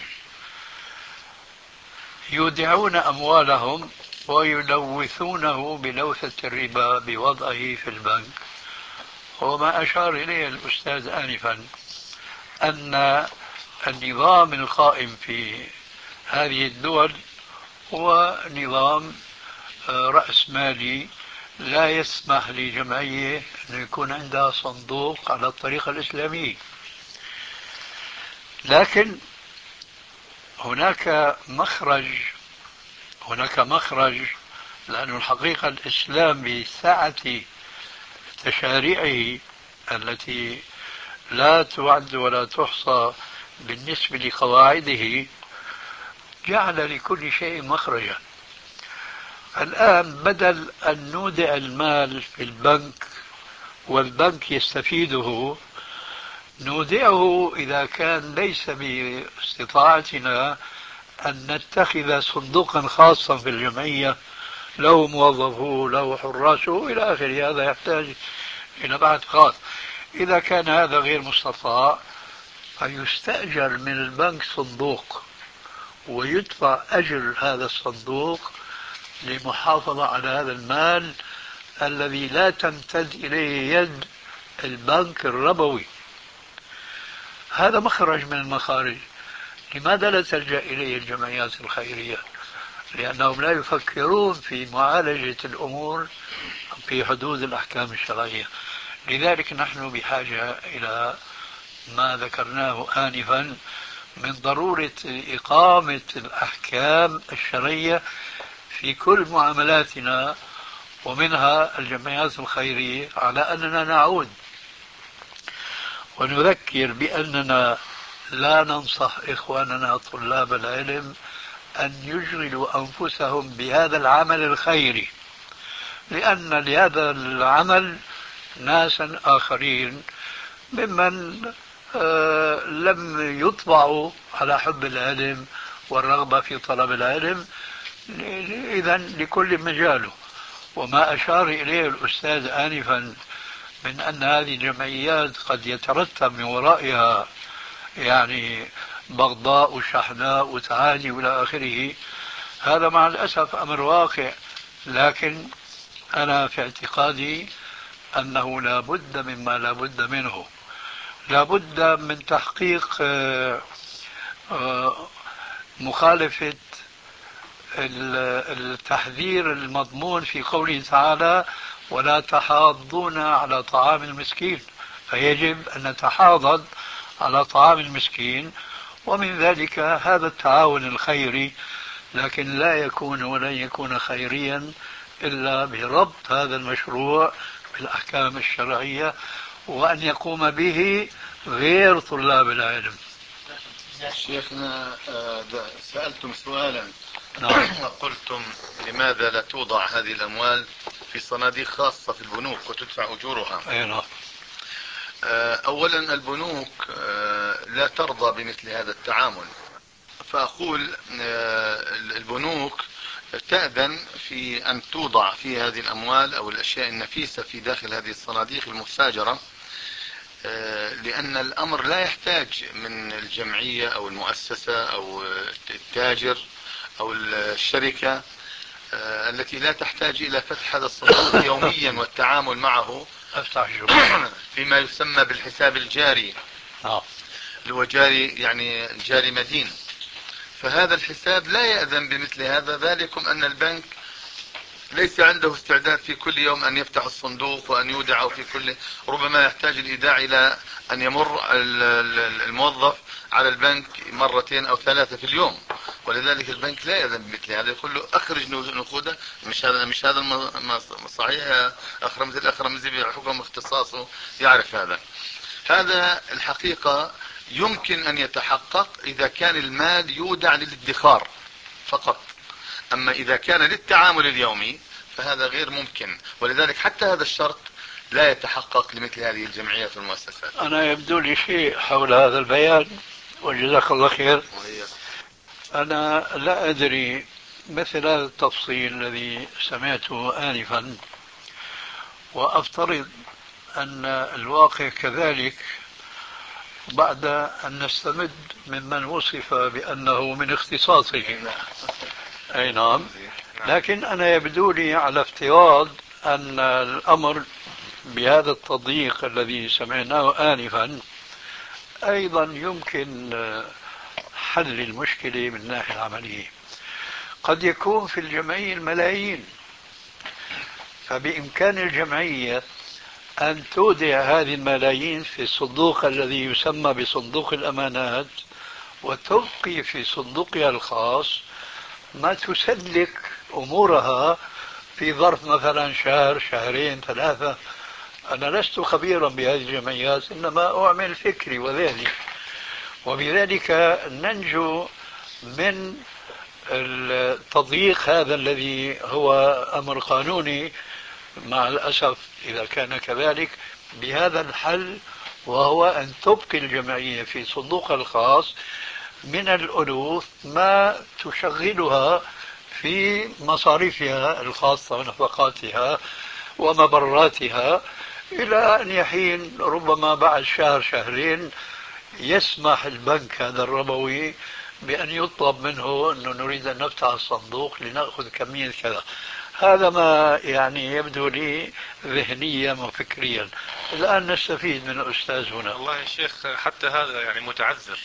يودعون أموالهم ويلوثونه بلوثة الربا بوضعه في البنك؟ وما أشار إليه الأستاذ آنفا أن النظام القائم في هذه الدول هو نظام رأسمالي لا يسمح لجمعية أن يكون عندها صندوق على الطريقة الإسلامية. لكن هناك مخرج، لأن الحقيقة الإسلام بسعة تشاريعه التي لا تعد ولا تحصى بالنسبة لقواعده جعل لكل شيء مخرجا. الآن بدل أن نودع المال في البنك والبنك يستفيده، نودعه إذا كان ليس باستطاعتنا أن نتخذ صندوقا خاصا في الجمعية له موظفه له حراسه إلى آخره، هذا يحتاج إلى بحث خاص. إذا كان هذا غير مستطاع فيستأجر من البنك صندوق ويدفع أجر هذا الصندوق للمحافظة على هذا المال الذي لا تمتد إليه يد البنك الربوي. هذا مخرج من المخارج. لماذا لا تلجأ إليه الجمعيات الخيرية؟ لأنهم لا يفكرون في معالجة الأمور في حدود الأحكام الشرعية. لذلك نحن بحاجة إلى ما ذكرناه آنفا من ضرورة إقامة الأحكام الشرعية في كل معاملاتنا، ومنها الجمعيات الخيرية، على أننا نعود ونذكر بأننا لا ننصح إخواننا طلاب العلم أن يشغلوا أنفسهم بهذا العمل الخيري، لأن لهذا العمل ناسا آخرين ممن لم يطبعوا على حب العلم والرغبة في طلب العلم، إذن لكل مجاله. وما أشار إليه الأستاذ آنفا من أن هذه الجمعيات قد يترتب من ورائها يعني بغضاء وشحناء وتعادي إلى آخره، هذا مع الأسف أمر واقع. لكن أنا في اعتقادي أنه لا بد مما لا بد منه، لا بد من تحقيق مخالفة التحذير المضمون في قوله تعالى ولا تحاضون على طعام المسكين، فيجب أن نتحاضد على طعام المسكين، ومن ذلك هذا التعاون الخيري. لكن لا يكون ولن يكون خيريا إلا بربط هذا المشروع بالأحكام الشرعية وأن يقوم به غير طلاب العلم.
شيخنا سألتم سؤالا
نعم.
وقلتم لماذا لا توضع هذه الأموال في صناديق خاصة في البنوك وتدفع أجورها؟
أي نعم.
أولا البنوك لا ترضى بمثل هذا التعامل، فأقول البنوك تأذن في أن توضع في هذه الأموال أو الأشياء النفيسة في داخل هذه الصناديق المستأجرة، لأن الأمر لا يحتاج من الجمعية أو المؤسسة أو التاجر أو الشركة التي لا تحتاج إلى فتح هذا الصندوق يوميا والتعامل معه فيما يسمى بالحساب الجاري، اللي هو جاري يعني جاري مدين. فهذا الحساب لا يأذن بمثل هذا، ذلكم أن البنك ليس عنده استعداد في كل يوم أن يفتح الصندوق وأن يودعه في كل، ربما يحتاج الإيداع إلى أن يمر الموظف على البنك مرتين أو ثلاثة في اليوم، ولذلك البنك لا يأذن بمثل هذا، يقول له أخرج نقوده. مش هذا صحيح؟ أخ رمزي بحكم اختصاصه يعرف هذا الحقيقة يمكن أن يتحقق إذا كان المال يودع للادخار فقط، أما إذا كان للتعامل اليومي فهذا غير ممكن، ولذلك حتى هذا الشرط لا يتحقق لمثل هذه الجمعيات والمؤسسات.
أنا يبدو لي شيء حول هذا البيان وجزاك الله خير. أنا لا أدري مثل هذا التفصيل الذي سمعته آنفا، وأفترض أن الواقع كذلك بعد أن نستمد ممن وصف بأنه من اختصاصه. أي نعم. لكن أنا يبدو لي على افتراض أن الأمر بهذا التضييق الذي سمعناه آنفا أيضا يمكن حل المشكلة من الناحية العملية. قد يكون في الجمعية الملايين، فبإمكان الجمعية أن تودع هذه الملايين في الصندوق الذي يسمى بصندوق الأمانات، وتبقي في صندوقها الخاص ما تسلك أمورها في ظرف مثلا شهر شهرين ثلاثة. أنا لست خبيرا بهذه الجمعيات، إنما أعمل فكري وذهني، وبذلك ننجو من التضييق هذا الذي هو أمر قانوني مع الأسف إذا كان كذلك، بهذا الحل، وهو أن تبقي الجمعية في صندوقها الخاص من الألوف ما تشغلها في مصاريفها الخاصة ونفقاتها ومبراتها، إلى أن يحين ربما بعد شهر شهرين يسمح البنك هذا الربوي بأن يطلب منه أنه نريد أن نفتح الصندوق لنأخذ كمية كذا. هذا ما يعني يبدو لي ذهنيا وفكريا. الآن نستفيد من الأستاذ هنا.
والله يا شيخ حتى هذا يعني متعذر،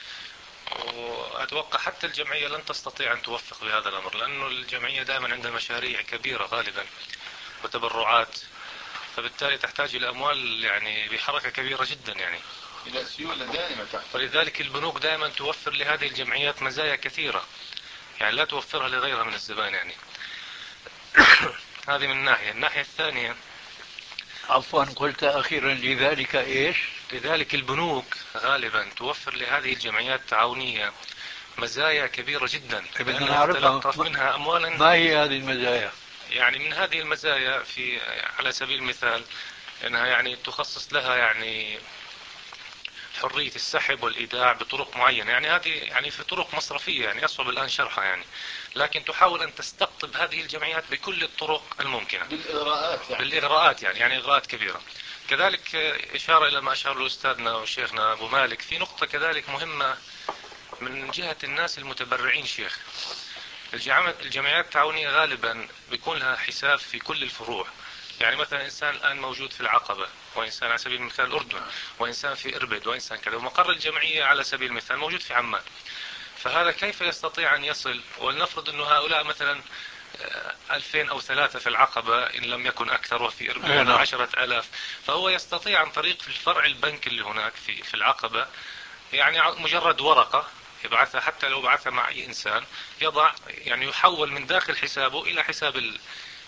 وأتوقع حتى الجمعية لن تستطيع أن توفق بهذا الأمر، لأنه الجمعية دائما عندها مشاريع كبيرة غالبا وتبرعات، فبالتالي تحتاج إلى أموال يعني بحركة كبيرة جدا، يعني
إلى سيولة دائمة.
ولذلك البنوك دائما توفر لهذه الجمعيات مزايا كثيرة، يعني لا توفرها لغيرها من الزبائن يعني. هذه من ناحية. الناحية الثانية،
عفوا قلت أخيرا لذلك إيش؟
لذلك البنوك غالبا توفر لهذه الجمعيات التعاونية مزايا كبيرة جدا،
بدنا نعرفها
منها أموالا.
ما هي هذه المزايا؟
يعني من هذه المزايا في على سبيل المثال أنها يعني تخصص لها يعني حرية السحب والإيداع بطرق معينة، يعني هذه يعني في طرق مصرفية يعني أصعب الآن شرحها يعني، لكن تحاول أن تستقطب هذه الجمعيات بكل الطرق الممكنة بالإغراءات يعني إغراءات كبيرة. كذلك إشارة إلى ما أشار له أستاذنا وشيخنا أبو مالك في نقطة كذلك مهمة من جهة الناس المتبرعين. شيخ الجمعيات التعاونية غالبا بيكون لها حساب في كل الفروع، يعني مثلا إنسان الآن موجود في العقبة، وإنسان على سبيل المثال الأردن، وإنسان في إربد، وإنسان كذا، ومقر الجمعية على سبيل المثال موجود في عمان. فهذا كيف يستطيع أن يصل؟ ولنفرض أنه هؤلاء مثلا 2000 أو 3 في العقبة إن لم يكن أكثر، وفي إربد 10,000، فهو يستطيع عن طريق الفرع البنك اللي هناك في العقبة، يعني مجرد ورقة يبعثها، حتى لو بعثها مع أي إنسان يضع، يعني يحول من داخل حسابه إلى حساب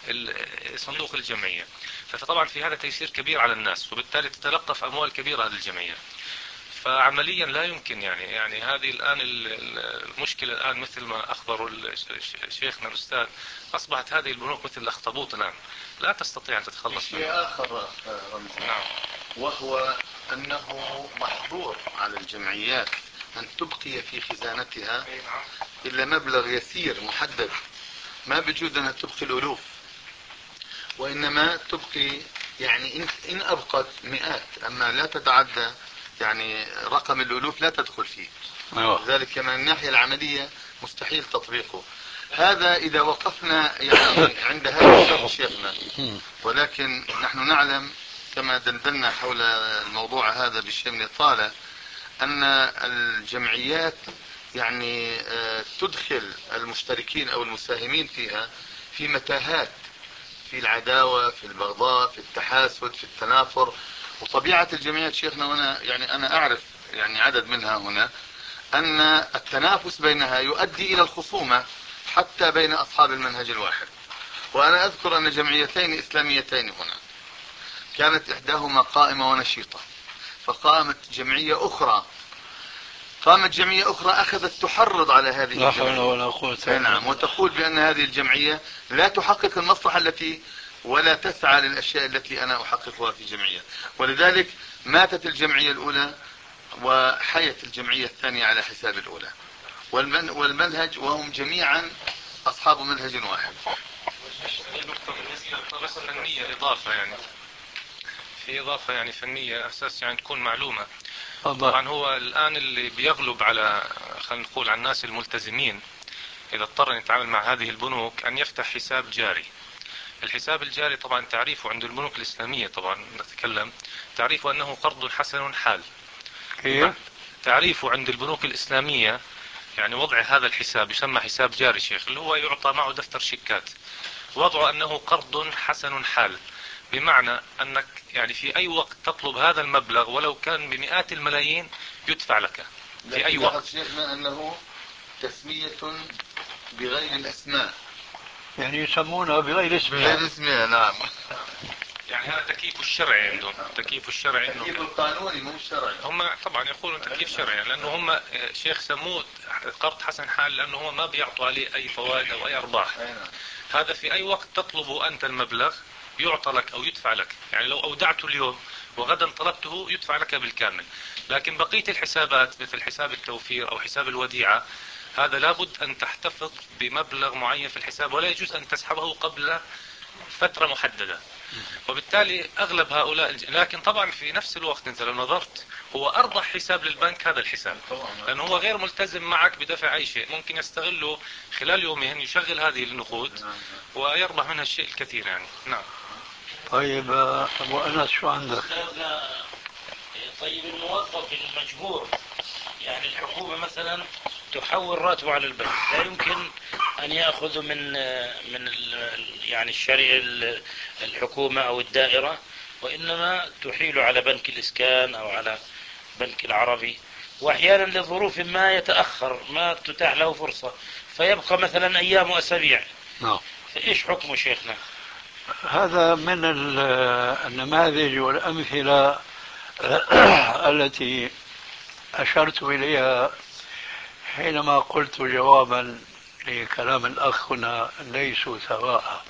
صندوق الجمعية. فطبعا في هذا تيسير كبير على الناس، وبالتالي تتلقف أموال كبيرة للجمعية. فعمليا لا يمكن يعني هذه الآن المشكلة الآن مثل ما أخبروا شيخنا الأستاذ، أصبحت هذه البنوك مثل الأخطبوط الآن، لا تستطيع أن تتخلص منها.
شيء آخر
نعم.
وهو أنه محظور على الجمعيات أن تبقي في خزانتها إلا مبلغ يسير محدد، ما بجوز أنها تبقي الألوف، وإنما تبقي يعني إن أبقت مئات، أما لا تتعدى يعني رقم الألوف لا تدخل فيه. ذلك من الناحية العملية مستحيل تطبيقه. هذا إذا وقفنا يعني عند هذا الشرط شيخنا، ولكن نحن نعلم كما دندنا حول الموضوع هذا بشيء من الإطالة أن الجمعيات يعني تدخل المشتركين أو المساهمين فيها في متاهات، في العداوة، في البغضاء، في التحاسد، في التنافر. وطبيعة الجمعيات شيخنا، وانا يعني انا اعرف يعني عدد منها هنا، ان التنافس بينها يؤدي الى الخصومة حتى بين اصحاب المنهج الواحد. وانا اذكر ان جمعيتين اسلاميتين هنا كانت احداهما قائمة ونشيطة، فقامت جمعية اخرى اخذت تحرض على هذه
لا حول
الجمعية.
ولا قوة إلا بالله.
نعم، وتقول بان هذه الجمعية لا تحقق المصلحة التي ولا تسعى للأشياء التي أنا أحققها في جمعية، ولذلك ماتت الجمعية الأولى وحيت الجمعية الثانية على حساب الأولى، والمنهج وهم جميعا أصحاب منهج واحد.
بس فنية إضافة يعني، في إضافة يعني فنية أساس يعني تكون معلومة. طبعا هو الآن اللي بيغلب على خلينا نقول على الناس الملتزمين إذا اضطر أن يتعامل مع هذه البنوك أن يفتح حساب جاري. الحساب الجاري طبعا تعريفه عند البنوك الإسلامية، طبعا نتكلم تعريفه أنه قرض حسن حال. تعريفه عند البنوك الإسلامية يعني وضع هذا الحساب يسمى حساب جاري شيخ، اللي هو يعطى معه دفتر شيكات، وضعه أنه قرض حسن حال، بمعنى أنك يعني في أي وقت تطلب هذا المبلغ ولو كان بمئات الملايين يدفع لك في أي وقت.
شيخنا أنه تسمية بغير الأسماء،
يعني يسمونها بغير اسمها.
نعم.
يعني هذا تكييف الشرعي عندهم، تكييف الشرعي عندهم،
تكييف القانوني مو الشرعي.
هم طبعا يقولون تكييف شرعي لأنه هم شيخ سموه قرض حسن حال لأنه هم ما بيعطوا عليه أي فوائد أو أي أرباح. هذا في أي وقت تطلب أنت المبلغ يعطى لك أو يدفع لك، يعني لو أودعته اليوم وغدا طلبته يدفع لك بالكامل. لكن بقية الحسابات مثل حساب التوفير أو حساب الوديعة هذا لابد أن تحتفظ بمبلغ معين في الحساب، ولا يجوز أن تسحبه قبل فترة محددة. وبالتالي أغلب هؤلاء لكن طبعا في نفس الوقت أنت لو نظرت هو أربح حساب للبنك هذا الحساب، لأنه هو غير ملتزم معك بدفع أي شيء، ممكن يستغله خلال يومين يشغل هذه النقود ويربح منها الشيء الكثير يعني. نعم.
طيب أبو أنس شو عندك؟
طيب الموظف المجبور، يعني الحكومة مثلا تحول راتبه على البنك، لا يمكن أن يأخذ من يعني الشريعة الحكومة أو الدائرة، وإنما تحيل على بنك الإسكان أو على بنك العربي، وأحيانا لظروف ما يتأخر ما تتاح له فرصة فيبقى مثلا أيام وأسابيع. فإيش حكمه شيخنا؟
هذا من النماذج والأمثلة التي أشرت إليها حينما قلت جوابا لكلام الأخ هنا ليسوا سواء.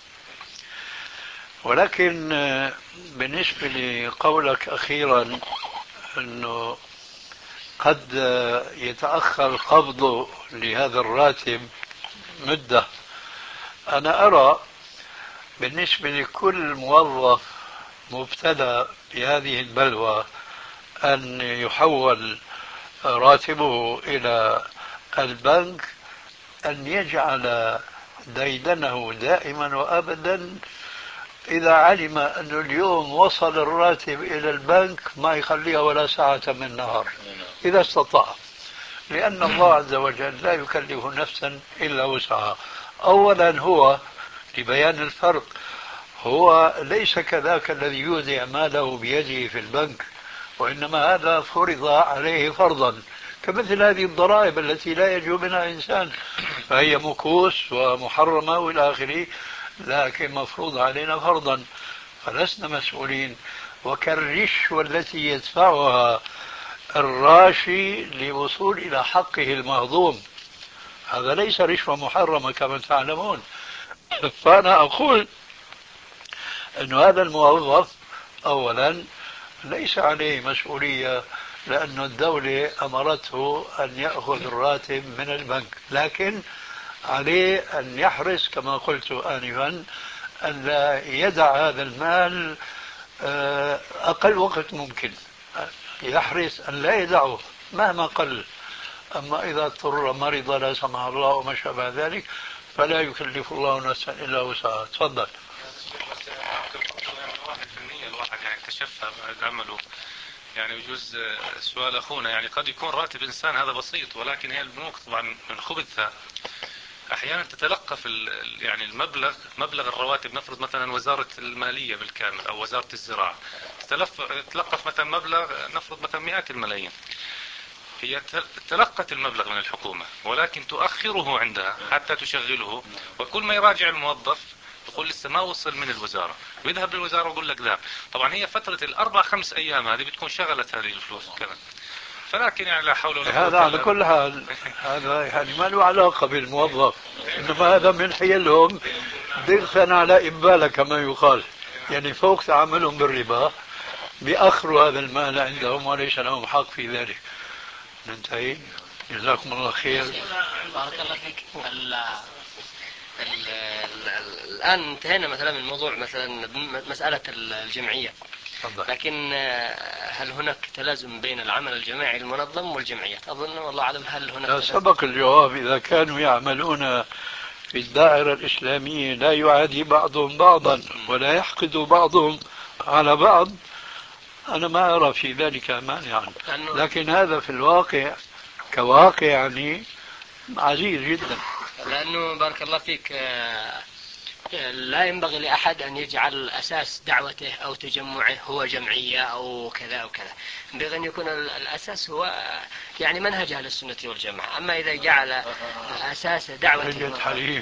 ولكن بالنسبة لقولك أخيرا أنه قد يتأخر قبضه لهذا الراتب مدة، أنا أرى بالنسبة لكل موظف مبتلى بهذه البلوى أن يحول راتبه إلى البنك أن يجعل ديدنه دائما وأبدا إذا علم أنه اليوم وصل الراتب إلى البنك ما يخليها ولا ساعة من النهار إذا استطاع، لأن الله عز وجل لا يكلف نفسا إلا وسعها. أولا هو لبيان الفرق، هو ليس كذاك الذي يودع ماله بيده في البنك، وإنما هذا فرض عليه فرضا، كمثل هذه الضرائب التي لا يجوز منها إنسان، فهي مكوس ومحرمة وإلى آخره، لكن مفروض علينا فرضا، فلسنا مسؤولين. وكالرشوة التي يدفعها الراشي للوصول إلى حقه المهضوم، هذا ليس رشوة محرمة كما تعلمون. فأنا أقول أن هذا الموظف أولا ليس عليه مسؤولية، لأن الدولة أمرته أن يأخذ الراتب من البنك، لكن عليه أن يحرص كما قلت آنفا أن لا يدع هذا المال أقل وقت ممكن، يحرص أن لا يدعه مهما قل. أما إذا اضطر مرض لا سمح الله وما شابه ذلك فلا يكلف الله نفسا إلا وسعها. تفضل.
1% الواحد يعني اكتشفها بعد عمله. يعني يجوز سؤال أخونا، يعني قد يكون راتب إنسان هذا بسيط، ولكن هي البنوك طبعا من خبثها أحيانا تتلقف يعني مبلغ الرواتب. نفرض مثلا وزارة المالية بالكامل أو وزارة الزراعة تلقف مثلا مبلغ، نفرض مثلا مئات الملايين. هي تلقت المبلغ من الحكومة ولكن تؤخره عندها حتى تشغله، وكل ما يراجع الموظف يقول لسه ما وصل من الوزارة، ويذهب للوزارة ويقول لك ذهب. طبعا هي فترة 4-5 أيام هذه بتكون شغلت هذه الفلوس كمان. فلكن يعني لا حول ولا قوة.
هذا على كل حال هذا يعني ما له علاقة بالموظف، إنما هذا من حيلهم ضغطا على إبالة كما يقال، يعني فوق تعاملهم بالربا بأخروا هذا المال عندهم وليس لهم حق في ذلك. ننتهي. جزاكم الله خير.
بارك الله فيك. الآن انتهينا مثلا من موضوع مثلا مسألة الجمعية، لكن هل هناك تلازم بين العمل الجماعي المنظم والجمعيات؟ أظن والله أعلم هل هناك
سبق الجواب. إذا كانوا يعملون في الدائرة الإسلامية لا يعادي بعضهم بعضا ولا يحقد بعضهم على بعض، أنا ما أرى في ذلك مانعا، لكن هذا في الواقع كواقع يعني عزيز جدا.
لأنه بارك الله فيك لا ينبغي لأحد أن يجعل أساس دعوته أو تجمعه هو جمعية أو كذا أو كذا. ينبغي أن يكون الأساس هو يعني منهج أهل السنة والجماعة. أما إذا جعل أساس دعوته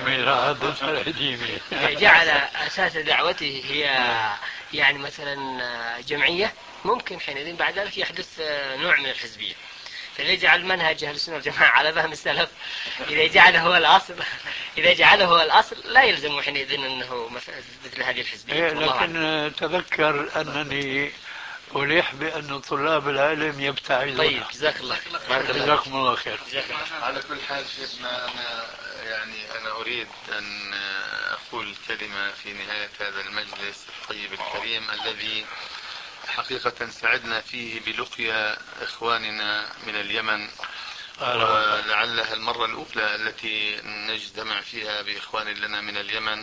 جعل أساس دعوته هي يعني مثلا جمعية، ممكن حينئذ بعد ذلك يحدث نوع من الحزبية. فإذا يجعل منهج أهل السنة والجماعة على فهم السلف، إذا جعله هو الأصل لا يلزم حينئذ أنه مثل هذه الحزبية.
لكن تذكر أنني ألح بأن طلاب العلم يبتعدون.
طيب جزاك الله.
جزاكم الله خير.
على كل حال شيخنا، أنا أريد أن أقول كلمة في نهاية هذا المجلس الطيب الكريم الذي حقيقة سعدنا فيه بلقيا إخواننا من اليمن، ولعلها المرة الأولى التي نجتمع فيها بإخوان لنا من اليمن،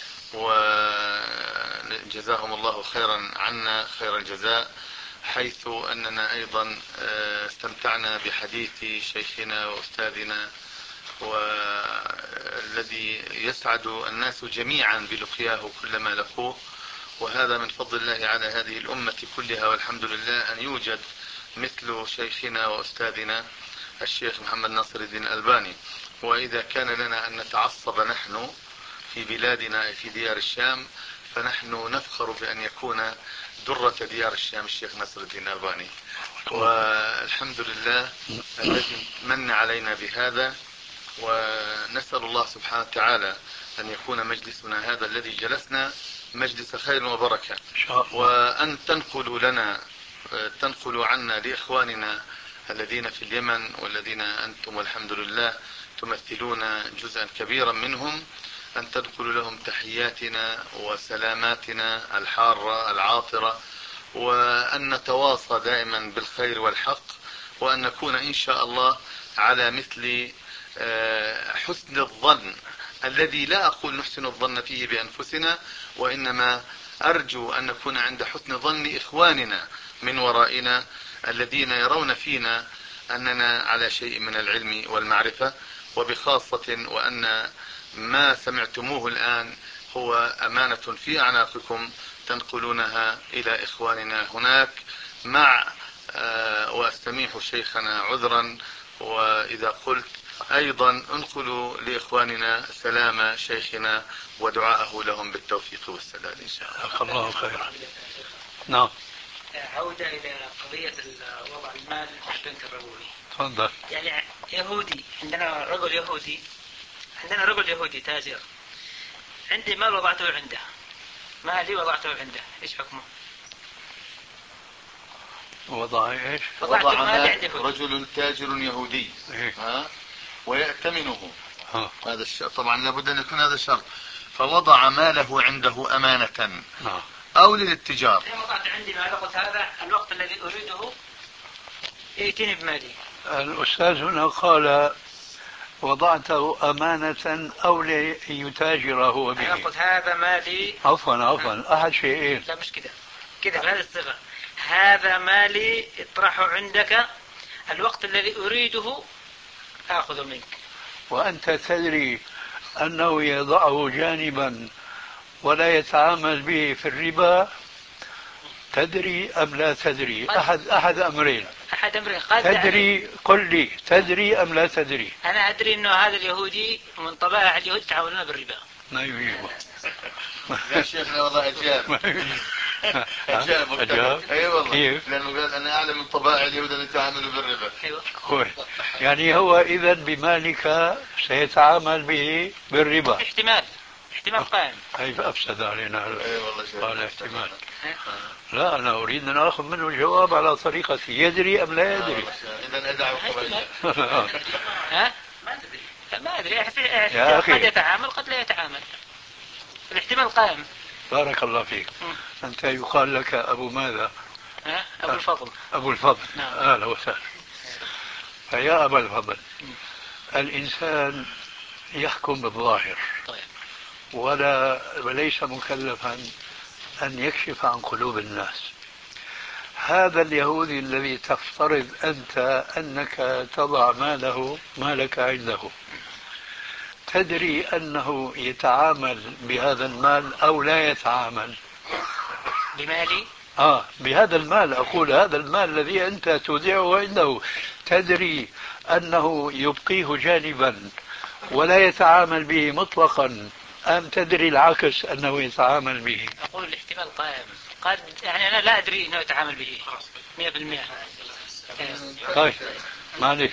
وجزاهم الله خيرا عنا خير الجزاء، حيث أننا أيضا استمتعنا بحديث شيخنا وأستاذنا والذي يسعد الناس جميعا بلقياه كلما لقوه. وهذا من فضل الله على هذه الأمة كلها، والحمد لله أن يوجد مثل شيخنا وأستاذنا الشيخ محمد ناصر الدين الألباني. وإذا كان لنا أن نتعصب نحن في بلادنا في ديار الشام، فنحن نفخر بأن يكون درة ديار الشام الشيخ ناصر الدين الألباني. والحمد لله الذي من علينا بهذا، ونسأل الله سبحانه وتعالى أن يكون مجلسنا هذا الذي جلسنا مجلس خير وبركة، وأن تنقلوا عنا لإخواننا الذين في اليمن والذين أنتم والحمد لله تمثلون جزءا كبيرا منهم، أن تنقلوا لهم تحياتنا وسلاماتنا الحارة العاطرة، وأن نتواصى دائما بالخير والحق، وأن نكون إن شاء الله على مثل حسن الظن الذي لا أقول نحسن الظن فيه بأنفسنا، وإنما أرجو أن نكون عند حسن ظن إخواننا من ورائنا الذين يرون فينا أننا على شيء من العلم والمعرفة، وبخاصة وأن ما سمعتموه الآن هو أمانة في أعناقكم تنقلونها إلى إخواننا هناك، مع وأستميح شيخنا عذرا وإذا قلت أيضا انقلوا لإخواننا سلام شيخنا ودعاءه لهم بالتوفيق والسداد إن شاء الله.
الله خير. نعم.
عودة إلى قضية وضع المال في البنك الربوي.
تفضل.
يعني يهودي، عندنا رجل يهودي تاجر، عندي مال وضعته عنده، مالي وضعته عنده، إيش حكمه؟
وضع ايش؟
وضع مال رجل تاجر يهودي ويأتمنه. هذا طبعا لابد أن يكون هذا الشرط. فوضع ماله عنده أمانة أو للاتجار.
وضعت عندي مال، قلت هذا الوقت الذي أريده يأتيني بمالي.
الأستاذ هنا قال وضعته أمانة أو ليتاجر هو به.
أنا قلت هذا مالي.
عفوا أحد شيئين.
لا مش كده بهذه الصيغة، هذا مالي اطرحه عندك، الوقت الذي أريده آخذ منك.
وأنت تدري أنه يضعه جانبا ولا يتعامل به في الربا، تدري أم لا تدري؟ أحد أمرين. تدري، قل لي تدري أم لا تدري؟
أنا أدري أنه هذا اليهودي من طبائع اليهود يتعاملون بالربا.
ما يجيبه.
لا شيخنا والله أجاب. أي والله. لأنه قال أنا أعلم من طبائع اليهود أن يتعاملوا بالربا.
أيوة. يعني هو إذا بمالك سيتعامل به بالربا.
احتمال قائم.
كيف أفسد علينا؟
أي والله شيخ.
قال احتمال. لا أنا أريد أن أخذ منه الجواب على طريقة يدري أم لا يدري.
إذا أدعو
ما أدري قد يتعامل قد لا يتعامل، الاحتمال قائم.
بارك الله فيك. أنت يقال لك أبو ماذا؟
أبو الفضل.
أبو الفضل.
نعم.
أهلا وسهلا. فيا أبا الفضل، الإنسان يحكم بالظاهر وليس مكلفا أن يكشف عن قلوب الناس. هذا اليهودي الذي تفترض أنت أنك تضع مالك عنده، تدري أنه يتعامل بهذا المال أو لا يتعامل
بمالي؟
بهذا المال. أقول هذا المال الذي أنت تودعه عنده، تدري أنه يبقيه جانبا ولا يتعامل به مطلقا، أم تدري العكس أنه يتعامل به؟
أقول الاحتمال قائم، قد يعني أنا لا أدري أنه يتعامل به 100%.
طيب معلش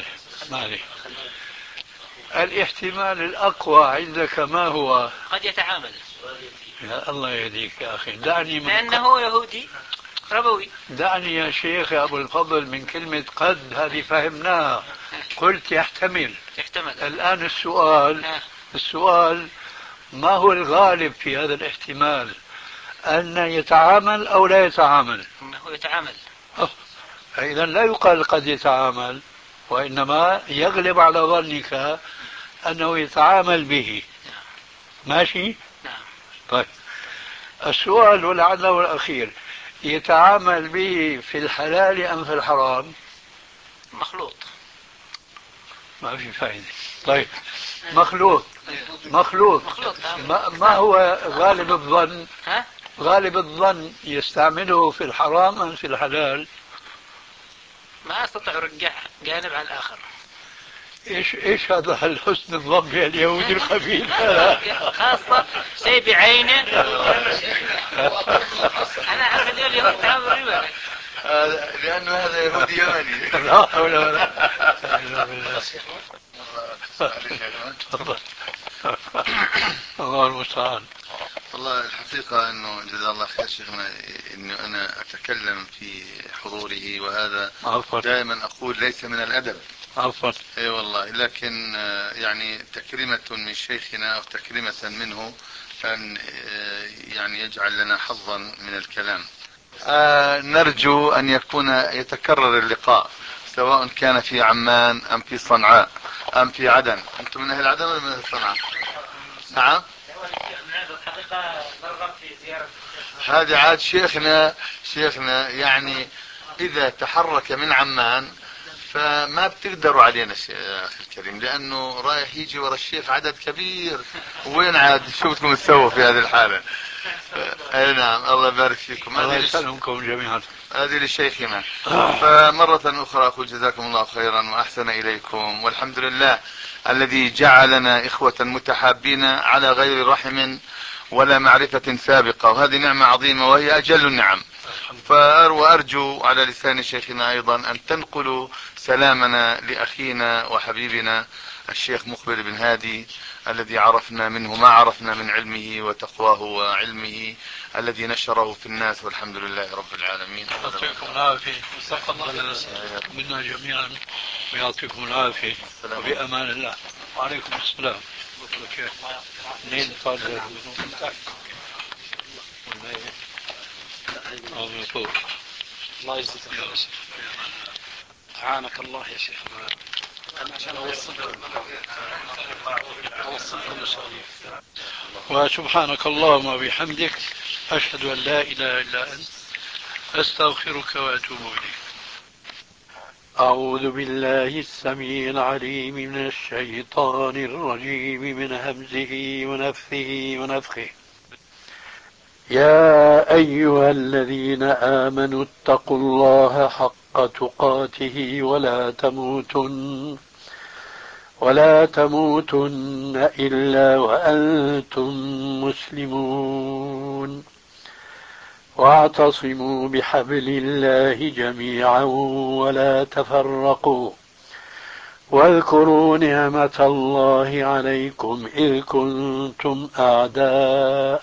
الاحتمال الأقوى عندك ما هو؟
قد يتعامل.
يا الله يهديك يا أخي، دعني من
لأنه يهودي ربوي.
دعني يا شيخ يا أبو الفضل من كلمة قد، هذه فهمناها. قلت يحتمل. الآن السؤال ما هو الغالب في هذا الاحتمال؟ أن يتعامل أو لا يتعامل؟
أنه يتعامل.
إذا لا يقال قد يتعامل، وإنما يغلب على ظنك أنه يتعامل به. ماشي؟
نعم.
طيب السؤال ولعله الأخير، يتعامل به في الحلال أم في الحرام؟
مخلوط.
ما في فائدة. طيب مخلوط. ما هو غالب الظن؟ غالب الظن يستعمله في الحرام أم في الحلال؟
ما أستطيع أرجع جانب على الآخر.
إيش هذا الحسن الظن في اليهود الخبيث؟
خاصة شيء بعينه. أنا أعرف اليهود تعامل بالربا
لأنه هذا يهودي يمني.
لا حول ولا قوة. الله المستعان.
والله الحقيقة أنه جزاه الله خير شيخنا، أنه أنا أتكلم في حضوره، وهذا دائما أقول ليس من الأدب.
عفوا.
اي والله، لكن يعني تكريمة من شيخنا أو تكريمة منه أن يعني يجعل لنا حظا من الكلام. نرجو أن يتكرر اللقاء، سواء كان في عمان أم في صنعاء أم في عدن. أنتم من أهل عدن ولا من أهل صنعاء؟ نعم. هذا عاد شيخنا يعني إذا تحرك من عمان فما بتقدروا علينا أخي الكريم، لأنه رايح يجي ورا الشيخ عدد كبير، وين عاد شو بدكم تسووا في هذه الحالة؟ أي نعم، الله يبارك فيكم.
الله يسلمكم جميعا.
هذه لشيخنا. فمرة أخرى أقول جزاكم الله خيرا وأحسن إليكم، والحمد لله الذي جعلنا إخوة متحابين على غير رحم ولا معرفة سابقة، وهذه نعمة عظيمة وهي أجل النعم. وأرجو على لسان شيخنا أيضا أن تنقلوا سلامنا لأخينا وحبيبنا الشيخ مقبل بن هادي، الذي عرفنا منه ما عرفنا من علمه وتقواه وعلمه الذي نشره في الناس، والحمد لله رب العالمين.
يعطيكم العافية وتقبل منا جميعا ويعطيكم العافية وبأمان الله. وعليكم السلام. منين تفضل؟
الله يجزيك خير. أعانك الله يا شيخ. أنا عشان أوصلكم إن شاء الله.
وسبحانك اللهم وبحمدك أشهد أن لا إله إلا أنت أستغفرك وأتوب إليك. أعوذ بالله السميع العليم من الشيطان الرجيم من همزه ونفثه ونفخه. يا أيها الذين آمنوا اتقوا الله حق تقاته ولا تموتن إلا وأنتم مسلمون. واعتصموا بحبل الله جميعا ولا تفرقوا. واذكروا نعمة الله عليكم إذ كنتم أعداء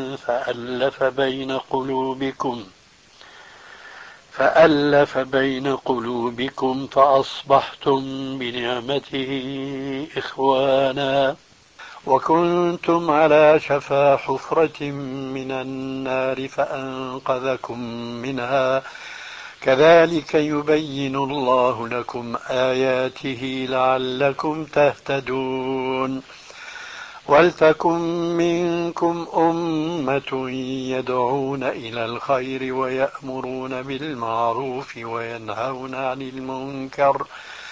فألف بين قلوبكم فأصبحتم بنعمته إخوانا وكنتم على شفا حفرة من النار فأنقذكم منها كذلك يبين الله لكم آياته لعلكم تهتدون. ولتكن منكم أمة يدعون إلى الخير ويأمرون بالمعروف وينهون عن المنكر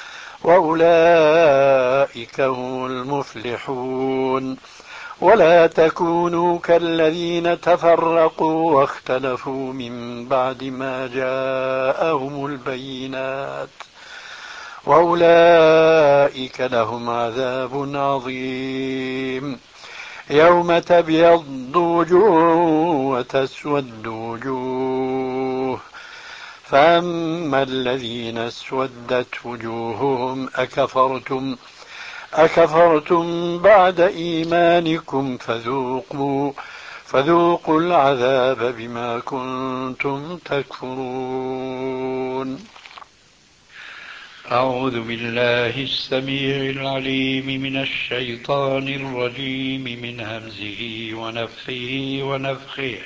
وأولئك هم المفلحون. ولا تكونوا كالذين تفرقوا واختلفوا من بعد ما جاءهم البينات وأولئك لهم عذاب عظيم. يوم تبيض وجوه وتسود وجوه فأما الذين اسودت وجوههم أكفرتم بعد إيمانكم فذوقوا العذاب بما كنتم تكفرون. أعوذ بالله السميع العليم من الشيطان الرجيم من همزه ونفخه ونفخه.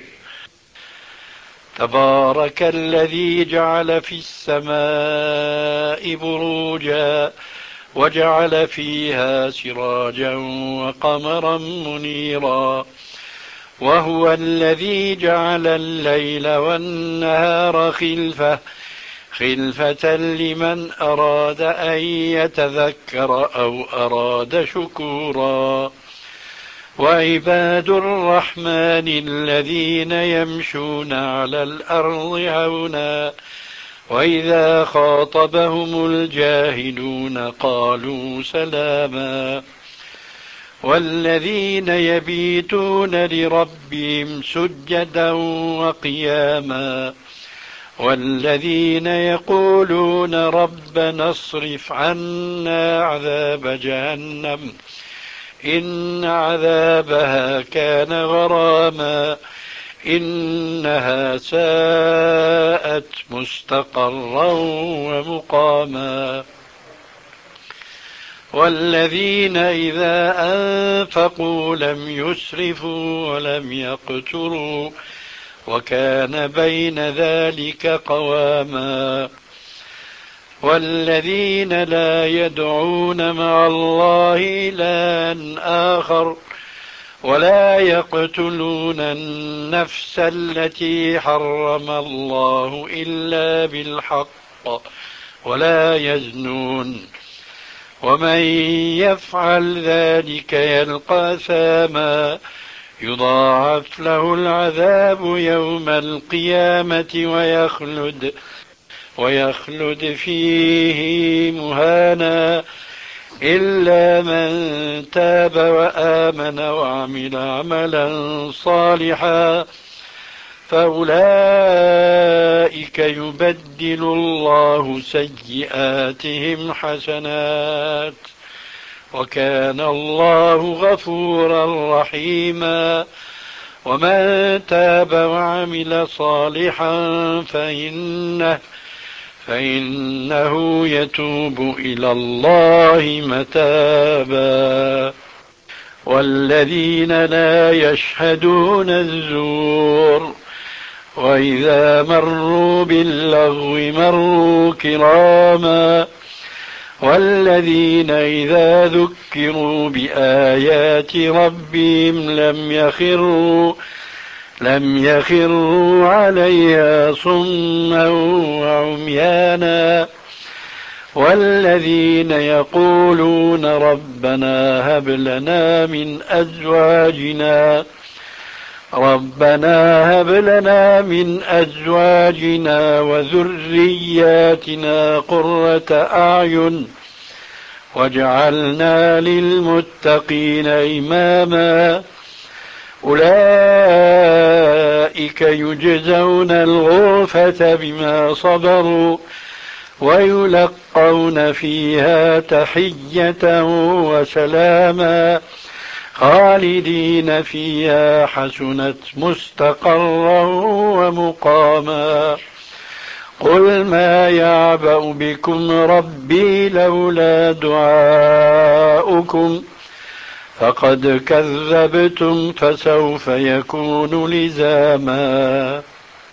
تبارك الذي جعل في السماء بروجا وجعل فيها سراجا وقمرا منيرا وهو الذي جعل الليل والنهار خلفة لمن أراد أن يتذكر أو أراد شكورا. وعباد الرحمن الذين يمشون على الأرض هونا وإذا خاطبهم الجاهلون قالوا سلاما. والذين يبيتون لربهم سجدا وقياما والذين يقولون ربنا اصرف عنا عذاب جهنم إن عذابها كان غراما إنها ساءت مستقرا ومقاما. والذين إذا أنفقوا لم يسرفوا ولم يقتروا وكان بين ذلك قواما. والذين لا يدعون مع الله إلها آخر ولا يقتلون النفس التي حرم الله إلا بالحق ولا يزنون ومن يفعل ذلك يلقى أثاما يضاعف له العذاب يوم القيامة ويخلد فيه مهانا إلا من تاب وآمن وعمل عملا صالحا فأولئك يبدل الله سيئاتهم حسنات وكان الله غفورا رحيما ومن تاب وعمل صالحا فإنه يتوب إلى الله متابا والذين لا يشهدون الزور وإذا مروا باللغو مروا كراما والذين إذا ذكروا بآيات ربهم لم يخروا عليها صما وعميانا والذين يقولون ربنا هب لنا من أزواجنا وذرياتنا قرة أعين واجعلنا للمتقين إماما أولئك يجزون الغرفة بما صبروا ويلقون فيها تحية وسلاما خالدين فيها حسنت مستقرا ومقاما قل ما يعبأ بكم ربي لولا دعاؤكم فقد كذبتم فسوف يكون لزاما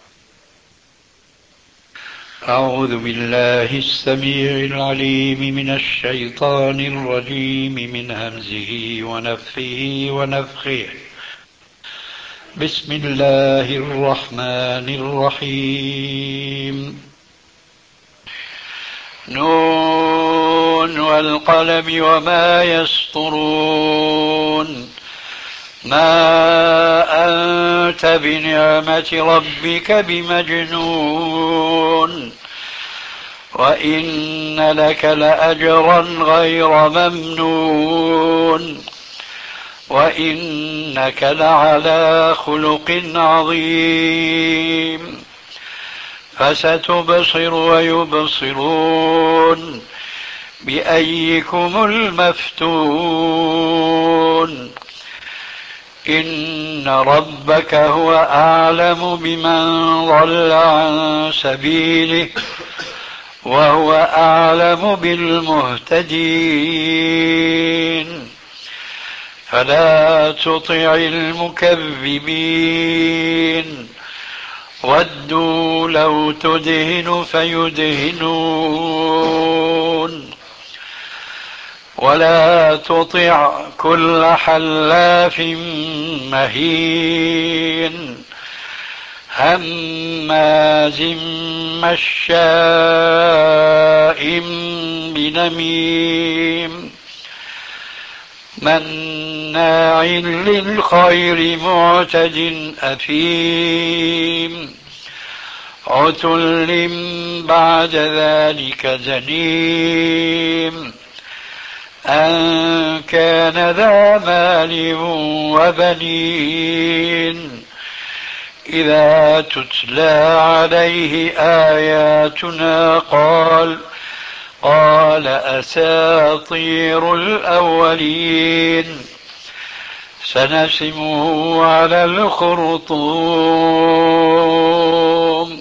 أعوذ بالله السميع العليم من الشيطان الرجيم من همزه ونفخه ونفخه بسم الله الرحمن الرحيم نون والقلم وما يسطرون ما أنت بنعمة ربك بمجنون وإن لك لأجرا غير ممنون وإنك لعلى خلق عظيم فستبصر ويبصرون بأيكم المفتون إن ربك هو أعلم بمن ضل عن سبيله وهو أعلم بالمهتدين فلا تطع المكذبين ودوا لو تدهن فيدهنون ولا تطع كل حلاف مهين هماز مشاء بنميم مناع للخير معتد أثيم عتل بعد ذلك زنيم أن كان ذا مال وبنين إذا تتلى عليه آياتنا قال أساطير الأولين سنسمه على الخرطوم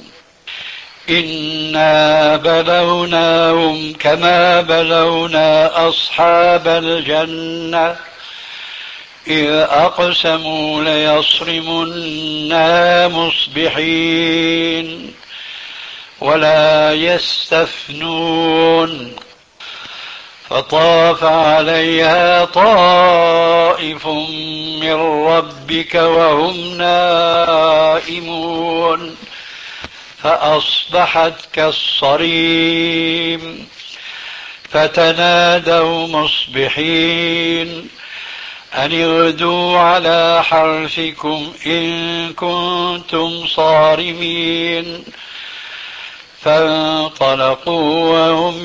إنا بلوناهم كما بلونا أصحاب الجنة إذ أقسموا ليصرمنها مصبحين ولا يستثنون فطاف عليها طائف من ربك وهم نائمون فأصبحت كالصريم فتنادوا مصبحين أن اغدوا على حرثكم إن كنتم صارمين فانطلقوا وهم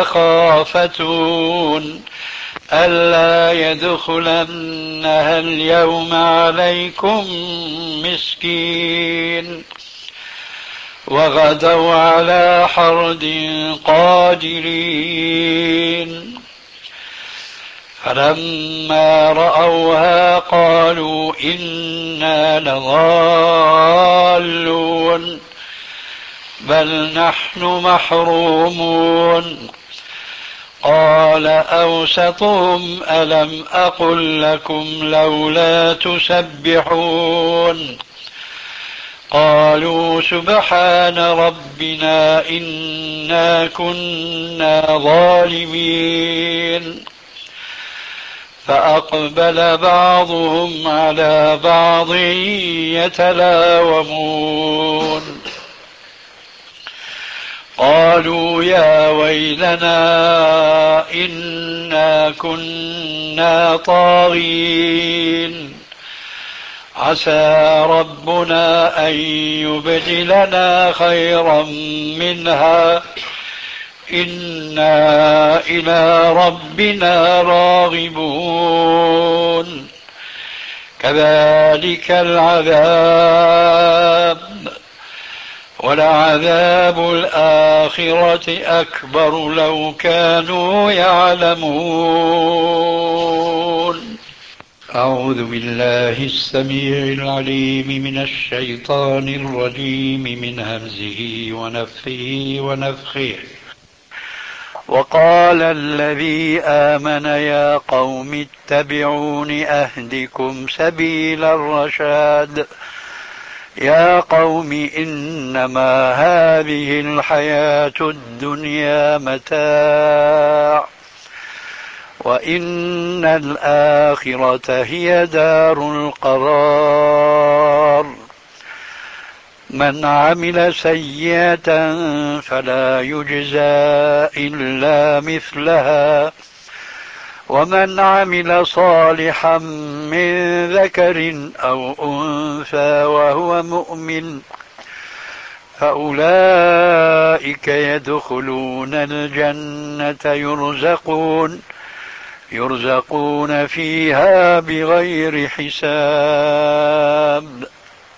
يتخافتون ألا يدخلنها اليوم عليكم مسكين وغدوا على حرد قادرين فلما رأوها قالوا إنا لضالون بل نحن محرومون قال أوسطهم ألم أقل لكم لولا تسبحون قالوا سبحان ربنا إنا كنا ظالمين فأقبل بعضهم على بعض يتلاومون قالوا يا ويلنا إنا كنا طاغين عسى ربنا أن يبدلنا خيرا منها إنا إلى ربنا راغبون كذلك العذاب ولعذاب الآخرة أكبر لو كانوا يعلمون. أعوذ بالله السميع العليم من الشيطان الرجيم من همزه ونفخه ونفخه. وقال الذي آمن يا قوم اتبعون أهدكم سبيل الرشاد يا قوم إنما هذه الحياة الدنيا متاع وإن الآخرة هي دار القرار من عمل سيئة فلا يجزى إلا مثلها ومن عمل صالحا من ذكر أو أنثى وهو مؤمن فأولئك يدخلون الجنة يرزقون فيها بغير حساب.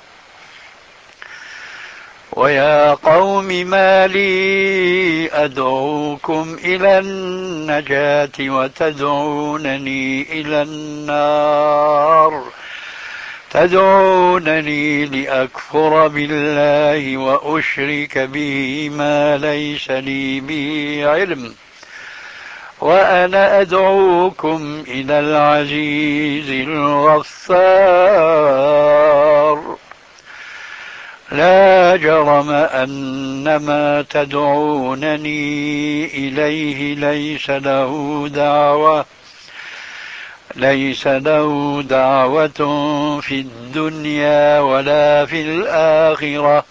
ويا قوم ما لي أدعوكم إلى النجاة وتدعونني إلى النار تدعونني لأكفر بالله وأشرك به ما ليس لي به علم وأنا أدعوكم إلى العزيز الغفار لا جرم أن ما تدعونني إليه ليس له دعوة في الدنيا ولا في الآخرة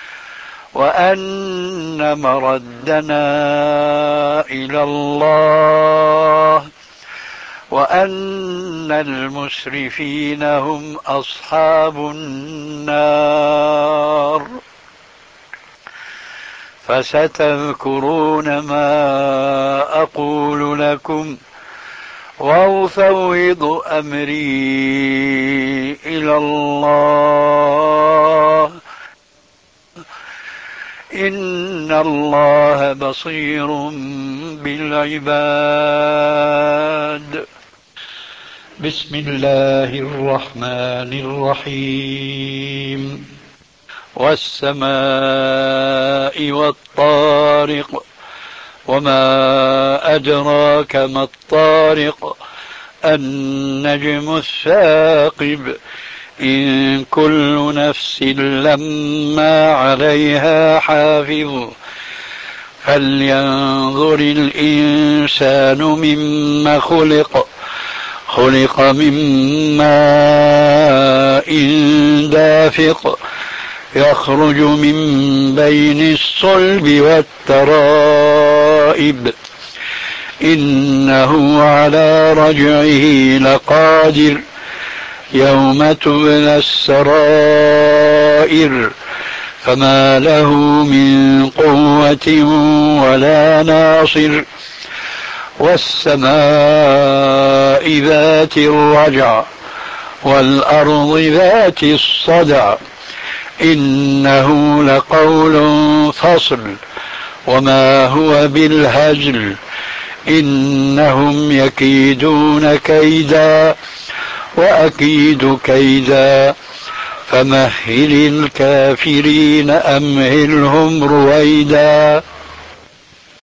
وأن مردنا إلى الله وأن المسرفين هم أصحاب النار فستذكرون ما أقول لكم وأفوض أمري إلى الله إن الله بصير بالعباد. بسم الله الرحمن الرحيم والسماء والطارق وما أدراك ما الطارق النجم الثاقب إن كل نفس لما عليها حافظ فلينظر الإنسان مما خلق من ماء دافق يخرج من بين الصلب والترائب إنه على رجعه لقادر يوم تبلى السرائر فما له من قوة ولا ناصر والسماء ذات الرجع والأرض ذات الصدع إنه لقول فصل وما هو بالهزل إنهم يكيدون كيدا وأكيد كيدا فمهل الكافرين أمهلهم رويدا